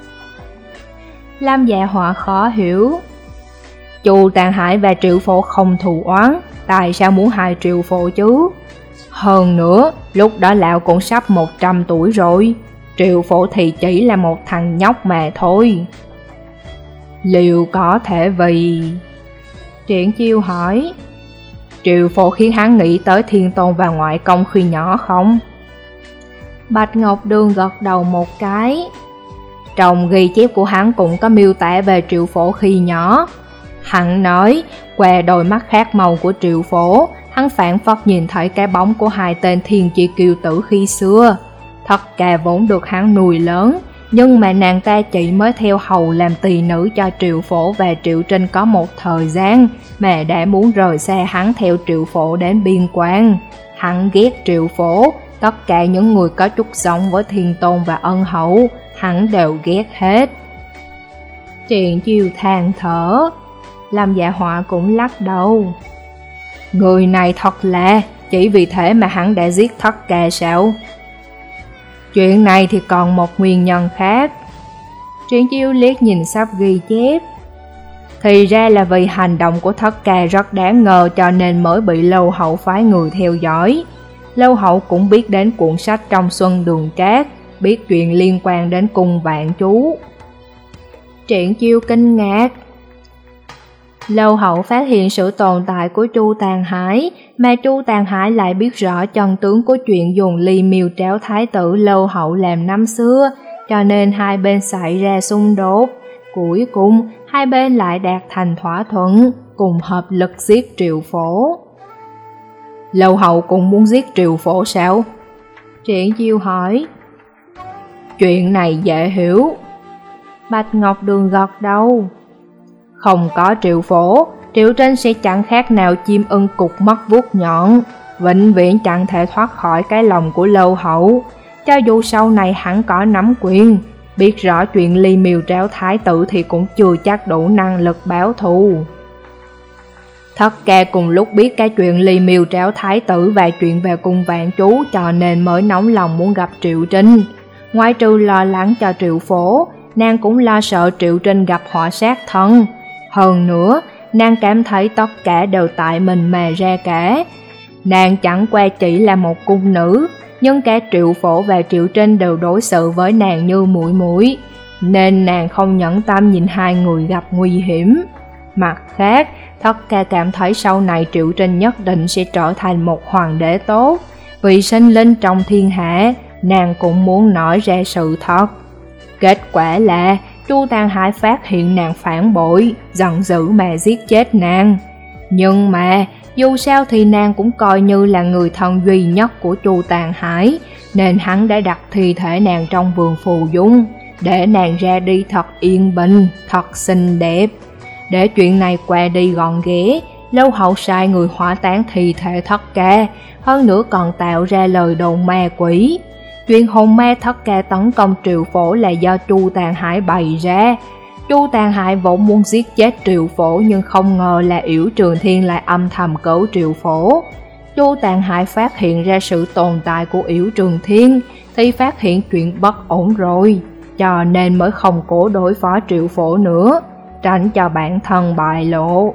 Lâm Dạ Hỏa khó hiểu. Chu Tàn Hải và Triệu Phổ không thù oán, tại sao muốn hại Triệu Phổ chứ? Hơn nữa, lúc đó lão cũng sắp một trăm tuổi rồi, Triệu Phổ thì chỉ là một thằng nhóc mà thôi. Liệu có thể vì... Triển Chiêu hỏi. Triệu Phổ khiến hắn nghĩ tới Thiên Tôn và ngoại công khi nhỏ không? Bạch Ngọc Đường gật đầu một cái. Trong ghi chép của hắn cũng có miêu tả về Triệu Phổ khi nhỏ. Hắn nói, qua đôi mắt khác màu của Triệu Phổ, hắn phản phất nhìn thấy cái bóng của hai tên thiên chi kiêu tử khi xưa. Thất Ca vốn được hắn nuôi lớn, nhưng mà nàng ta chỉ mới theo hầu làm tỳ nữ cho Triệu Phổ và Triệu Trinh có một thời gian, mà đã muốn rời xa hắn theo Triệu Phổ đến biên quan. Hắn ghét Triệu Phổ, tất cả những người có chút giống với Thiên Tôn và Ân Hậu, hắn đều ghét hết. Triển Chiêu than thở. Lâm Dạ Hỏa cũng lắc đầu. Người này thật là, chỉ vì thế mà hắn đã giết Thất Ca sao? Chuyện này thì còn một nguyên nhân khác. Triển Chiêu liếc nhìn sắp ghi chép. Thì ra là vì hành động của Thất Ca rất đáng ngờ cho nên mới bị Lâu Hậu phái người theo dõi. Lâu Hậu cũng biết đến cuốn sách trong Xuân Đường Cát, biết chuyện liên quan đến cung Vạn Chú. Triển Chiêu kinh ngạc. Lâu Hậu phát hiện sự tồn tại của Chu Tàn Hải, mà Chu Tàn Hải lại biết rõ chân tướng của chuyện dùng ly miêu tráo thái tử Lâu Hậu làm năm xưa, cho nên hai bên xảy ra xung đột. Cuối cùng, hai bên lại đạt thành thỏa thuận, cùng hợp lực giết Triệu Phổ. Lâu Hậu cũng muốn giết Triệu Phổ sao? Triển Chiêu hỏi. Chuyện này dễ hiểu. Bạch Ngọc Đường gật đầu. Không có Triệu Phổ, Triệu Trinh sẽ chẳng khác nào chim ưng cục mất vuốt nhọn, vĩnh viễn chẳng thể thoát khỏi cái lòng của Lâu Hậu. Cho dù sau này hắn có nắm quyền, biết rõ chuyện ly miêu tráo thái tử thì cũng chưa chắc đủ năng lực báo thù. Thất Ca cùng lúc biết cái chuyện ly miêu tráo thái tử và chuyện về cung Vạn Chú cho nên mới nóng lòng muốn gặp Triệu Trinh. Ngoài trừ lo lắng cho Triệu Phổ, nàng cũng lo sợ Triệu Trinh gặp họa sát thân. Hơn nữa, nàng cảm thấy tất cả đều tại mình mà ra cả. Nàng chẳng qua chỉ là một cung nữ, nhưng cả Triệu Phổ và Triệu Trinh đều đối xử với nàng như muội muội, nên nàng không nhẫn tâm nhìn hai người gặp nguy hiểm. Mặt khác, Thất Ca cảm thấy sau này Triệu Trinh nhất định sẽ trở thành một hoàng đế tốt, vì sinh linh trong thiên hạ, nàng cũng muốn nói ra sự thật. Kết quả là Chu Tàn Hải phát hiện nàng phản bội, giận dữ mà giết chết nàng. Nhưng mà dù sao thì nàng cũng coi như là người thân duy nhất của Chu Tàn Hải, nên hắn đã đặt thi thể nàng trong vườn phù dung, để nàng ra đi thật yên bình, thật xinh đẹp. Để chuyện này qua đi gọn ghẽ, Lâu Hậu sai người hỏa táng thi thể Thất Ca, hơn nữa còn tạo ra lời đồn ma quỷ. Chuyện hồn ma Thất Ca tấn công Triệu Phổ là do Chu Tàn Hải bày ra. Chu Tàn Hải vốn muốn giết chết Triệu Phổ, nhưng không ngờ là Yểu Trường Thiên lại âm thầm cứu Triệu Phổ. Chu Tàn Hại phát hiện ra sự tồn tại của Yểu Trường Thiên thì phát hiện chuyện bất ổn rồi, cho nên mới không cố đối phó Triệu Phổ nữa, tránh cho bản thân bại lộ.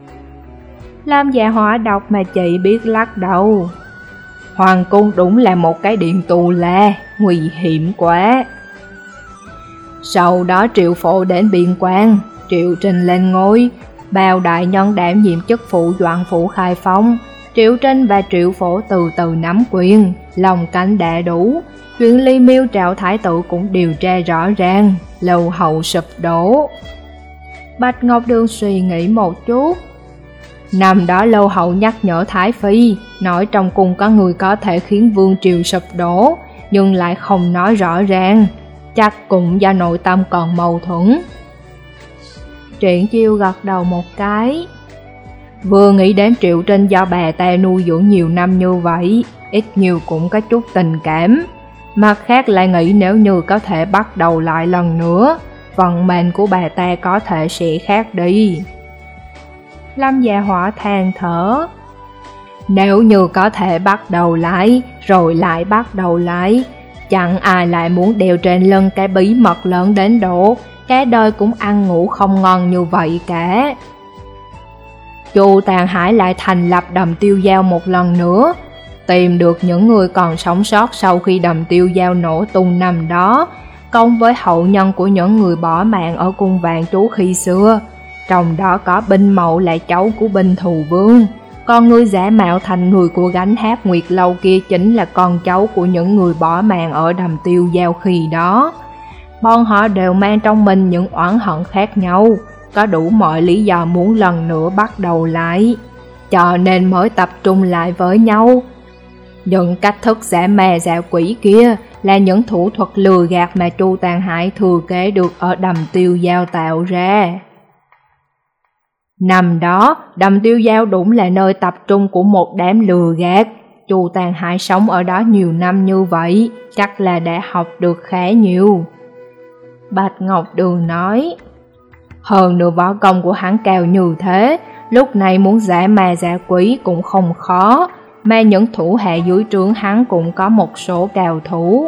Lam Dạ Hỏa đọc mà chị biết lắc đầu. Hoàng cung đúng là một cái điện tù la, nguy hiểm quá. Sau đó Triệu Phổ đến biên quan, Triệu Trinh lên ngôi, bao đại nhân đảm nhiệm chức phụ doãn phủ Khai Phong. Triệu Trinh và Triệu Phổ từ từ nắm quyền, lòng cánh đã đủ. Chuyện ly miêu trạo thái tử cũng điều tra rõ ràng, Lâu Hậu sụp đổ. Bạch Ngọc Đường suy nghĩ một chút. Năm đó Lâu Hậu nhắc nhở Thái Phi, nói trong cung có người có thể khiến vương triều sụp đổ, nhưng lại không nói rõ ràng, chắc cũng do nội tâm còn mâu thuẫn. Triển Chiêu gật đầu một cái. Vừa nghĩ đến Triệu Trinh do bà ta nuôi dưỡng nhiều năm như vậy, ít nhiều cũng có chút tình cảm. Mặt khác lại nghĩ nếu như có thể bắt đầu lại lần nữa, vận mệnh của bà ta có thể sẽ khác đi. Lâm Dạ Hỏa than thở. Nếu như có thể bắt đầu lại, rồi lại bắt đầu lại, chẳng ai lại muốn đeo trên lưng cái bí mật lớn đến độ cả đời cũng ăn ngủ không ngon như vậy cả. Chu Tàn Hải lại thành lập Đầm Tiêu Dao một lần nữa, tìm được những người còn sống sót sau khi Đầm Tiêu Dao nổ tung năm đó, cộng với hậu nhân của những người bỏ mạng ở cung Vạn Trú khi xưa. Trong đó có Binh Mậu là cháu của Binh Thù Vương, còn người giả mạo thành người của gánh hát Nguyệt Lâu kia chính là con cháu của những người bỏ mạng ở Đầm Tiêu Dao khi đó. Bọn họ đều mang trong mình những oán hận khác nhau, có đủ mọi lý do muốn lần nữa bắt đầu lại, cho nên mới tập trung lại với nhau. Những cách thức giả ma giả quỷ kia là những thủ thuật lừa gạt mà Chu Tàn Hải thừa kế được ở Đầm Tiêu Dao tạo ra. Năm đó, Đầm Tiêu Dao đúng là nơi tập trung của một đám lừa gạt. Chu Tàn Hải sống ở đó nhiều năm như vậy, chắc là đã học được khá nhiều. Bạch Ngọc Đường nói, hơn nữa võ công của hắn cao như thế, lúc này muốn giả ma giả quỷ cũng không khó, mà những thủ hạ dưới trướng hắn cũng có một số cao thủ.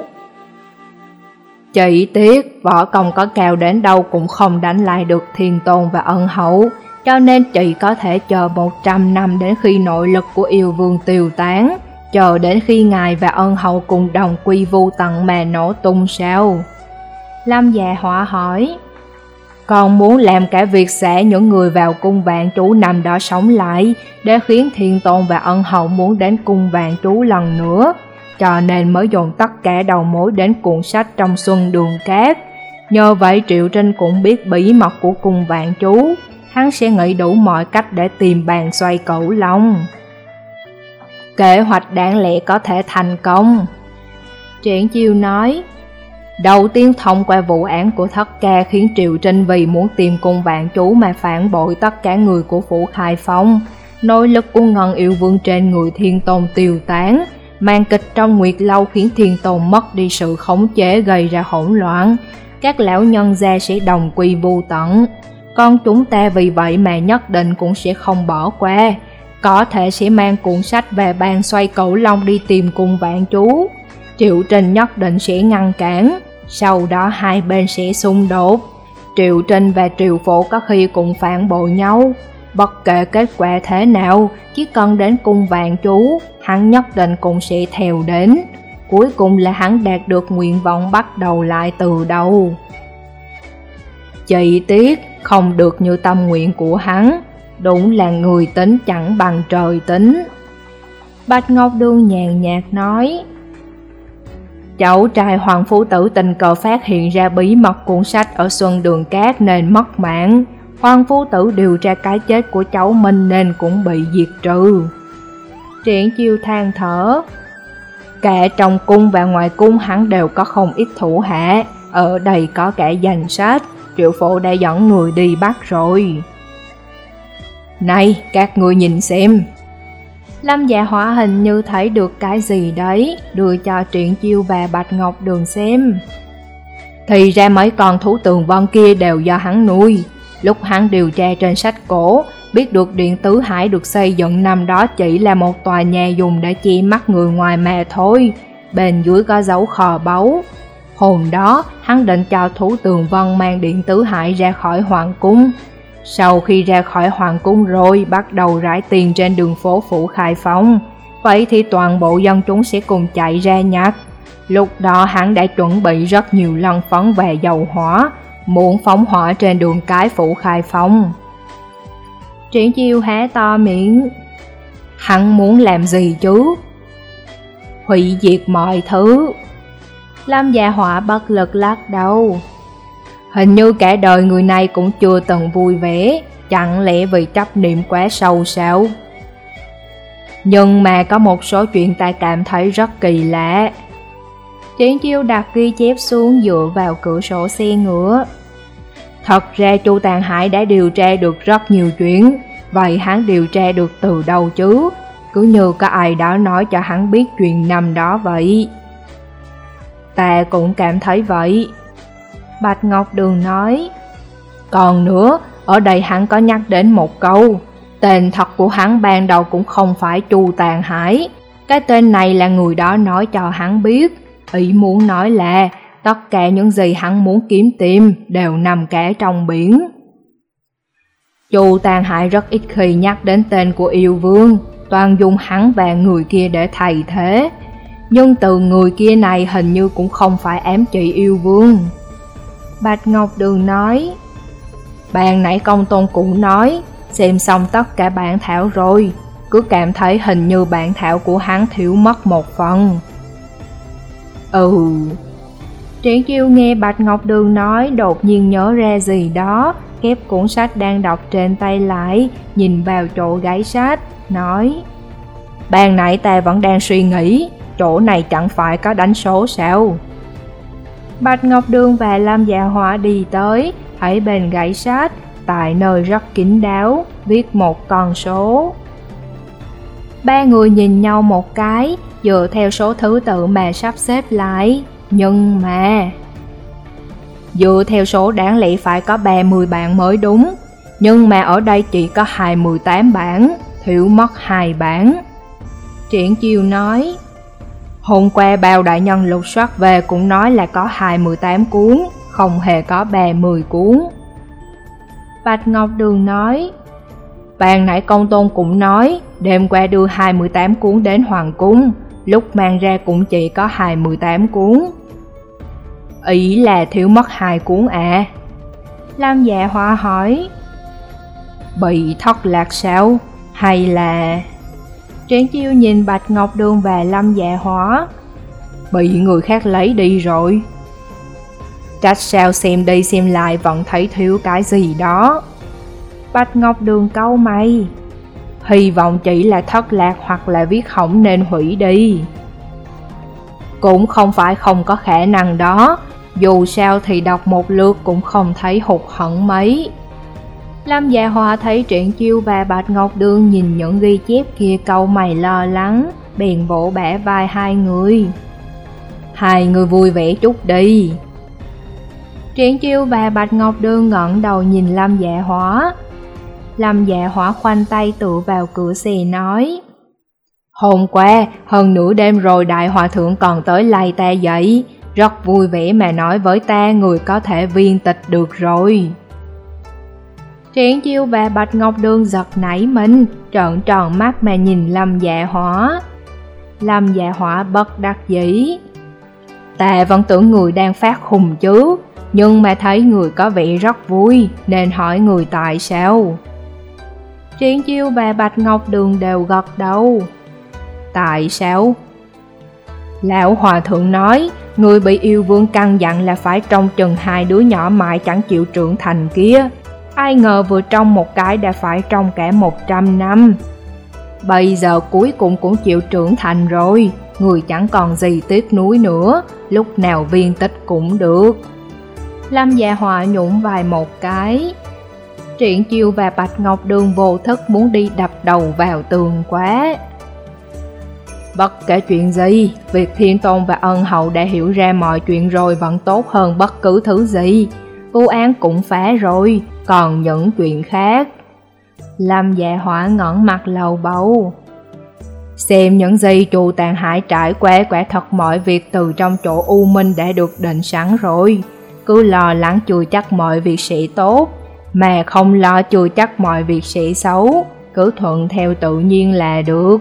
Chỉ tiếc, võ công có cao đến đâu cũng không đánh lại được Thiên Tôn và Ân Hậu, cho nên chị có thể chờ một trăm năm đến khi nội lực của yêu vương tiêu tán, chờ đến khi ngài và Ân Hậu cùng đồng quy vu tận mà nổ tung sao? Lâm Dạ Hỏa hỏi, còn muốn làm cả việc xả những người vào cung Vạn Trú năm đó sống lại, để khiến Thiên Tôn và Ân Hậu muốn đến cung Vạn Trú lần nữa, cho nên mới dồn tất cả đầu mối đến cuộn sách trong Xuân Đường Cát. Nhờ vậy Triệu Trinh cũng biết bí mật của cung Vạn Trú, hắn sẽ nghĩ đủ mọi cách để tìm bàn xoay cẩu long. Kế hoạch đáng lẽ có thể thành công. Triển Chiêu nói, đầu tiên thông qua vụ án của Thất Ca khiến Triệu Trinh vì muốn tìm cung Vạn Trú mà phản bội tất cả người của phủ Khai Phong. Nội lực của Ngân Yêu Vương trên người Thiên Tôn tiêu tán, màn kịch trong Nguyệt Lâu khiến Thiên Tôn mất đi sự khống chế gây ra hỗn loạn. Các lão nhân gia sẽ đồng quy vu tận, còn chúng ta vì vậy mà nhất định cũng sẽ không bỏ qua, có thể sẽ mang cuốn sách về bàn xoay cẩu long đi tìm cung Vạn Trú. Triệu Trinh nhất định sẽ ngăn cản, sau đó hai bên sẽ xung đột. Triệu Trinh và Triệu Phổ có khi cũng phản bội nhau. Bất kể kết quả thế nào, chỉ cần đến cung Vạn Trú, hắn nhất định cũng sẽ theo đến. Cuối cùng là hắn đạt được nguyện vọng bắt đầu lại từ đầu. Chỉ tiếc không được như tâm nguyện của hắn, đúng là người tính chẳng bằng trời tính. Bạch Ngọc Đường nhàn nhạt nói, cháu trai Hoàng Phu Tử tình cờ phát hiện ra bí mật cuốn sách ở Xuân Đường Cát nên mất mạng. Hoàng Phu Tử điều tra cái chết của cháu mình nên cũng bị diệt trừ. Triển Chiêu than thở, cả trong cung và ngoài cung hắn đều có không ít thủ hạ, ở đây có cả danh sách, Triệu Phổ đã dẫn người đi bắt rồi. Này, các người nhìn xem. Lâm Dạ Hỏa hình như thấy được cái gì đấy, đưa cho Triển Chiêu và Bạch Ngọc Đường xem. Thì ra mấy con thú tường vân kia đều do hắn nuôi. Lúc hắn điều tra trên sách cổ, biết được Điện Tứ Hải được xây dựng năm đó chỉ là một tòa nhà dùng để che mắt người ngoài mà thôi, bên dưới có dấu kho báu. Hôm đó, hắn định cho Thú Tường Vân mang Điện Tứ Hải ra khỏi hoàng cung. Sau khi ra khỏi hoàng cung rồi, bắt đầu rải tiền trên đường phố phủ Khai Phong. Vậy thì toàn bộ dân chúng sẽ cùng chạy ra nhặt. Lúc đó hắn đã chuẩn bị rất nhiều lon phấn và dầu hỏa, muốn phóng hỏa trên đường cái phủ Khai Phong. Triển Chiêu há to miệng. Hắn muốn làm gì chứ? Hủy diệt mọi thứ. Lâm Dạ Họa bất lực lắc đầu. Hình như cả đời người này cũng chưa từng vui vẻ, chẳng lẽ vì chấp niệm quá sâu sao? Nhưng mà có một số chuyện ta cảm thấy rất kỳ lạ. Triển Chiêu đặt ghi chép xuống dựa vào cửa sổ xe ngựa. Thật ra Chu Tàn Hải đã điều tra được rất nhiều chuyện, vậy hắn điều tra được từ đâu chứ? Cứ như có ai đó nói cho hắn biết chuyện năm đó vậy. Ta cũng cảm thấy vậy. Bạch Ngọc Đường nói. Còn nữa, ở đây hắn có nhắc đến một câu. Tên thật của hắn ban đầu cũng không phải Chu Tàn Hải. Cái tên này là người đó nói cho hắn biết. Ý muốn nói là tất cả những gì hắn muốn kiếm tìm đều nằm cả trong biển. Chu Tàn Hải rất ít khi nhắc đến tên của yêu vương, toàn dùng hắn và người kia để thay thế. Nhưng từ người kia này hình như cũng không phải ám chỉ yêu vương. Bạch Ngọc Đường nói. Ban nãy Công Tôn cũng nói, xem xong tất cả bản thảo rồi, cứ cảm thấy hình như bản thảo của hắn thiếu mất một phần. Ừ. Triển Chiêu nghe Bạch Ngọc Đường nói, đột nhiên nhớ ra gì đó, khép cuốn sách đang đọc trên tay lại, nhìn vào chỗ gáy sách, nói. Ban nãy ta vẫn đang suy nghĩ, chỗ này chẳng phải có đánh số sao? Bạch Ngọc Đường và Lâm Dạ Họa đi tới, thấy bên gáy sách, tại nơi rất kín đáo, viết một con số. Ba người nhìn nhau một cái, dựa theo số thứ tự mà sắp xếp lại, nhưng mà... Dựa theo số đáng lẽ phải có ba mươi bản mới đúng, nhưng mà ở đây chỉ có hai mươi tám bản, thiếu mất hai bản. Triển Chiêu nói. Hôm qua bao đại nhân lục soát về cũng nói là có hai mươi tám cuốn, không hề có ba mươi cuốn. Bạch Ngọc Đường nói. Ban nãy Công Tôn cũng nói, đêm qua đưa hai mươi tám cuốn đến hoàng cung, lúc mang ra cũng chỉ có hai mươi tám cuốn. Ý là thiếu mất hai cuốn à? Lâm Dạ Họa hỏi. Bị thất lạc sao? Hay là... Triển Chiêu nhìn Bạch Ngọc Đường và Lâm Dạ Họa. Bị người khác lấy đi rồi. Trách sao xem đi xem lại vẫn thấy thiếu cái gì đó. Bạch Ngọc Đường cau mày. Hy vọng chỉ là thất lạc hoặc là viết hỏng nên hủy đi. Cũng không phải không có khả năng đó, dù sao thì đọc một lượt cũng không thấy hụt hẫng mấy. Lâm Dạ Họa thấy Triển Chiêu và Bạch Ngọc Đường nhìn những ghi chép kia cau mày lo lắng, bèn vỗ bả vai hai người. Hai người vui vẻ chút đi. Triển Chiêu và Bạch Ngọc Đường ngẩng đầu nhìn Lâm Dạ Họa. Lâm Dạ Họa khoanh tay tựa vào cửa xe nói. Hôm qua, hơn nửa đêm rồi đại hòa thượng còn tới lay ta dậy, rất vui vẻ mà nói với ta người có thể viên tịch được rồi. Triển Chiêu và Bạch Ngọc Đường giật nảy mình, trợn tròn mắt mà nhìn Lâm Dạ Họa. Lâm Dạ Họa bất đắc dĩ. Ta vẫn tưởng người đang phát khùng chứ, nhưng mà thấy người có vẻ rất vui, nên hỏi người tại sao. Triển Chiêu và Bạch Ngọc Đường đều gật đầu. Tại sao? Lão hòa thượng nói, người bị yêu vương căn dặn là phải trông chừng hai đứa nhỏ mãi chẳng chịu trưởng thành kia. Ai ngờ vừa trong một cái đã phải trong cả một trăm năm. Bây giờ cuối cùng cũng chịu trưởng thành rồi, người chẳng còn gì tiếc nuối nữa, lúc nào viên tích cũng được. Lâm Dạ Họa nhún vai một cái. Triển Chiêu và Bạch Ngọc Đường vô thức muốn đi đập đầu vào tường quá. Bất kể chuyện gì, việc Thiên Tôn và Ân Hậu đã hiểu ra mọi chuyện rồi vẫn tốt hơn bất cứ thứ gì. Vụ án cũng phá rồi, còn những chuyện khác. Lâm Dạ Hỏa ngẩng mặt lầu bầu. Xem những gì Chu Tàn Hải trải qua, quả thật mọi việc từ trong chỗ U Minh đã được định sẵn rồi. Cứ lo lắng chưa chắc mọi việc sẽ tốt, mà không lo chưa chắc mọi việc sẽ xấu, cứ thuận theo tự nhiên là được.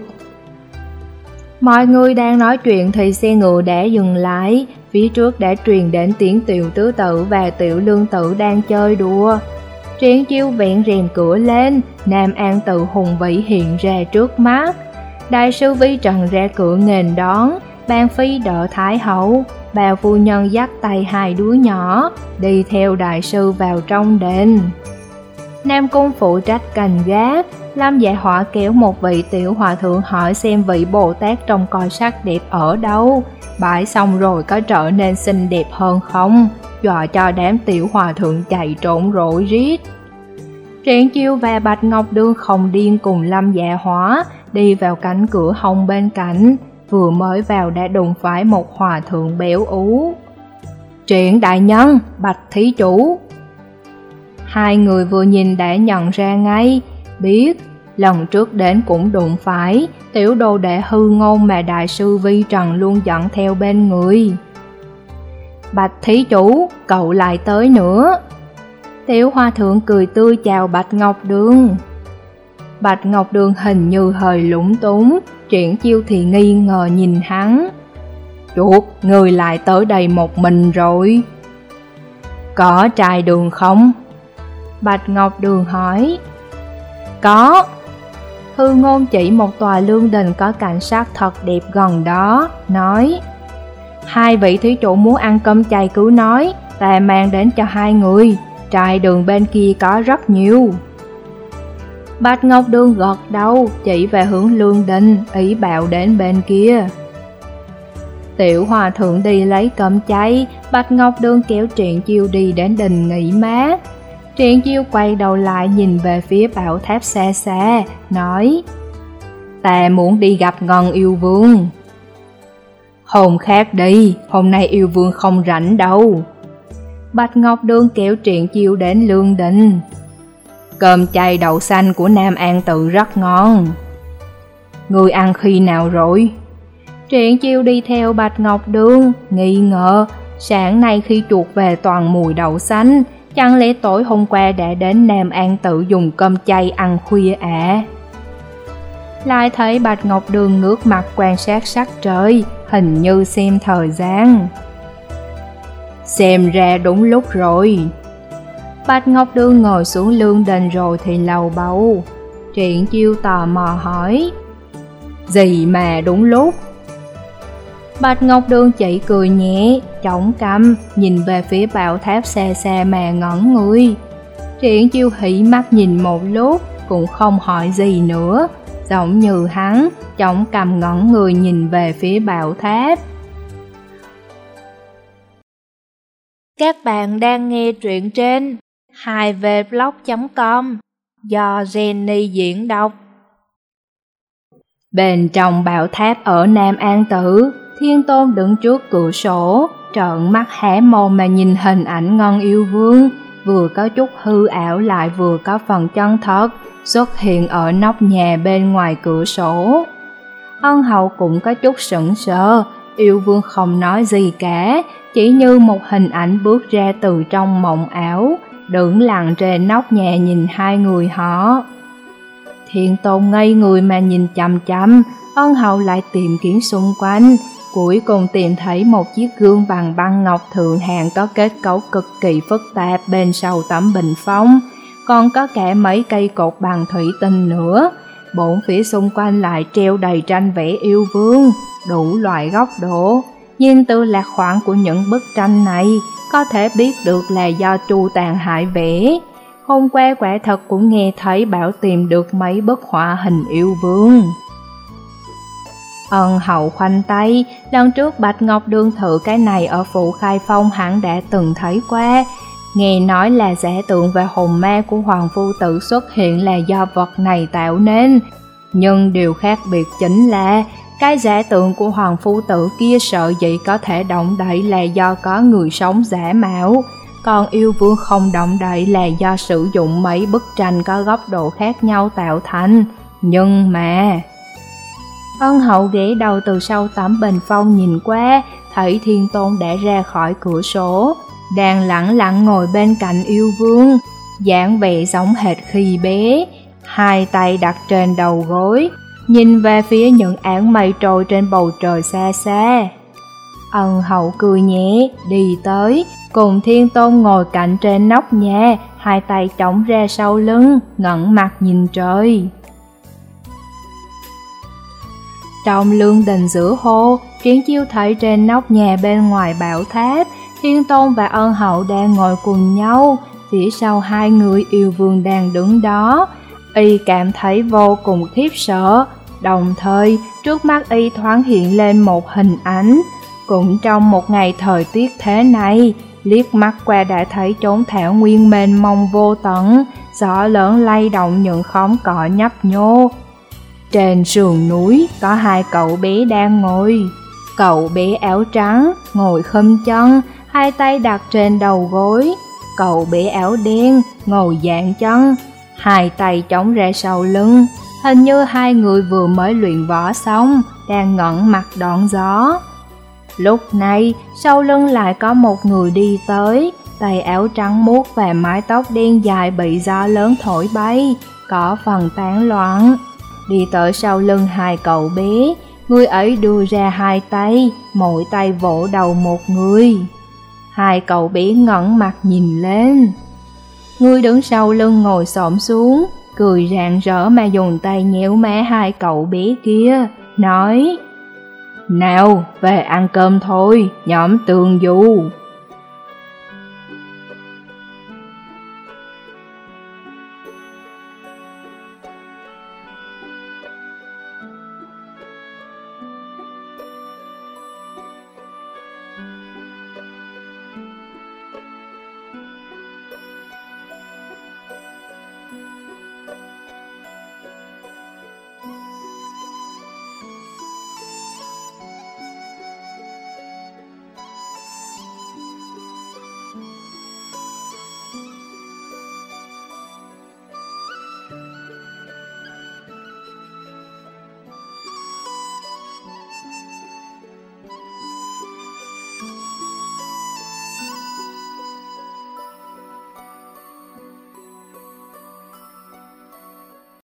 Mọi người đang nói chuyện thì xe ngựa đã dừng lại, phía trước đã truyền đến tiếng Tiểu Tứ Tử và Tiểu Lương Tử đang chơi đùa. Triển Chiêu vẹn rèm cửa lên, Nam An Tự hùng vĩ hiện ra trước mắt. Đại sư Vi Trần ra cửa nghênh đón, Ban Phi đỡ Thái Hậu, bà phu nhân dắt tay hai đứa nhỏ, đi theo đại sư vào trong đền. Nam Cung phụ trách canh gác, Lâm Dạ Hỏa kéo một vị tiểu hòa thượng hỏi xem vị Bồ Tát trông coi sắc đẹp ở đâu, bãi xong rồi có trở nên xinh đẹp hơn không, dọa cho đám tiểu hòa thượng chạy trốn rối rít. Triển Chiêu và Bạch Ngọc Đường không điên cùng Lâm Dạ Hỏa, đi vào cánh cửa hông bên cạnh, vừa mới vào đã đụng phải một hòa thượng béo ú. Triển đại nhân, Bạch thí chủ. Hai người vừa nhìn đã nhận ra ngay, biết lần trước đến cũng đụng phải tiểu đồ đệ hư ngôn mà đại sư Vi Trần luôn dẫn theo bên người. Bạch thí chủ, cậu lại tới nữa. Tiểu hòa thượng cười tươi chào Bạch Ngọc Đường. Bạch Ngọc Đường hình như hơi lúng túng, Triển Chiêu thì nghi ngờ nhìn hắn. Chuột, người lại tới đây một mình rồi. Có trai đường không? Bạch Ngọc Đường hỏi. Có. Hư ngôn chỉ một tòa lương đình có cảnh sát thật đẹp gần đó, nói. Hai vị thí chủ muốn ăn cơm chay cứ nói, ta mang đến cho hai người, trai đường bên kia có rất nhiều. Bạch Ngọc Đường gật đầu, chỉ về hướng lương đình, ý bảo đến bên kia. Tiểu hòa thượng đi lấy cơm chay, Bạch Ngọc Đường kéo Triển Chiêu đi đến đình nghỉ mát. Triển Chiêu quay đầu lại nhìn về phía bảo tháp xa xa, nói. Ta muốn đi gặp Ngân yêu vương. Hôm khác đi, hôm nay yêu vương không rảnh đâu. Bạch Ngọc Đường kéo Triển Chiêu đến lương đình. Cơm chay đậu xanh của Nam An Tự rất ngon. Người ăn khi nào rồi? Triển Chiêu đi theo Bạch Ngọc Đường, nghi ngờ, sáng nay khi chuột về toàn mùi đậu xanh, chẳng lẽ tối hôm qua đã đến Nam An Tự dùng cơm chay ăn khuya à? Lại thấy Bạch Ngọc Đường ngước mặt quan sát sắc trời, hình như xem thời gian. Xem ra đúng lúc rồi. Bạch Ngọc Đường ngồi xuống lương đình rồi thì lầu bầu. Triển Chiêu tò mò hỏi. Gì mà đúng lúc? Bạch Ngọc Đường chỉ cười nhẹ, chống cằm, nhìn về phía bảo tháp xa xa mà ngẩn người. Triển Chiêu hỉ mắt nhìn một lúc, cũng không hỏi gì nữa, giống như hắn, chống cằm ngẩn người nhìn về phía bảo tháp. Các bạn đang nghe truyện trên hai v blog chấm com do Jenny diễn đọc. Bên trong bảo tháp ở Nam An Tử, Thiên Tôn đứng trước cửa sổ, trợn mắt há mồm mà nhìn hình ảnh Ngân yêu vương, vừa có chút hư ảo lại vừa có phần chân thật, xuất hiện ở nóc nhà bên ngoài cửa sổ. Ân hậu cũng có chút sững sờ, yêu vương không nói gì cả, chỉ như một hình ảnh bước ra từ trong mộng ảo, đứng lặng trên nóc nhà nhìn hai người họ. Thiên Tôn ngây người mà nhìn chằm chằm, Ân hậu lại tìm kiếm xung quanh, cuối cùng tìm thấy một chiếc gương bằng băng ngọc thượng hạng có kết cấu cực kỳ phức tạp bên sau tấm bình phong, còn có cả mấy cây cột bằng thủy tinh nữa. Bốn phía xung quanh lại treo đầy tranh vẽ yêu vương, đủ loại góc độ. Nhìn từ lạc khoảng của những bức tranh này, có thể biết được là do Chu Tàn Hải vẽ. Hôm qua quả thật cũng nghe thấy bảo tìm được mấy bức họa hình yêu vương. Ân hậu khoanh tay, lần trước Bạch Ngọc Đường thử cái này ở phủ Khai Phong hẳn đã từng thấy qua. Nghe nói là giả tượng về hồn ma của Hoàng Phu Tử xuất hiện là do vật này tạo nên. Nhưng điều khác biệt chính là, cái giả tượng của Hoàng Phu Tử kia sợ dĩ có thể động đậy là do có người sống giả mạo. còn yêu vương không động đậy là do sử dụng mấy bức tranh có góc độ khác nhau tạo thành. Nhưng mà... Ân Hậu ghé đầu từ sau tấm bình phong nhìn qua, thấy Thiên Tôn đã ra khỏi cửa sổ, đang lẳng lặng ngồi bên cạnh yêu vương, dáng vẻ giống hệt khi bé, hai tay đặt trên đầu gối, nhìn về phía những áng mây trôi trên bầu trời xa xa. Ân Hậu cười nhẹ, đi tới, cùng Thiên Tôn ngồi cạnh trên nóc nhà, hai tay chống ra sau lưng, ngẩng mặt nhìn trời. Trong lương đình giữa hồ, Triển Chiêu thấy trên nóc nhà bên ngoài bảo tháp, Thiên Tôn và Ân Hậu đang ngồi cùng nhau, phía sau hai người yêu vương đang đứng đó. Y cảm thấy vô cùng khiếp sợ, đồng thời trước mắt Y thoáng hiện lên một hình ảnh. Cũng trong một ngày thời tiết thế này, liếc mắt qua đã thấy chốn thảo nguyên mênh mông vô tận, gió lớn lay động những khóm cỏ nhấp nhô. Trên sườn núi có hai cậu bé đang ngồi. Cậu bé áo trắng ngồi khum chân, hai tay đặt trên đầu gối. Cậu bé áo đen ngồi dạn chân, hai tay chống ra sau lưng. Hình như hai người vừa mới luyện võ xong, đang ngẩng mặt đón gió. Lúc này, sau lưng lại có một người đi tới, tay áo trắng muốt và mái tóc đen dài bị gió lớn thổi bay, có phần tán loạn. Đi tới sau lưng hai cậu bé, người ấy đưa ra hai tay, mỗi tay vỗ đầu một người. Hai cậu bé ngẩng mặt nhìn lên. Người đứng sau lưng ngồi xổm xuống, cười rạng rỡ mà dùng tay nhéo má hai cậu bé kia, nói: Nào, về ăn cơm thôi, nhóm Tường Du.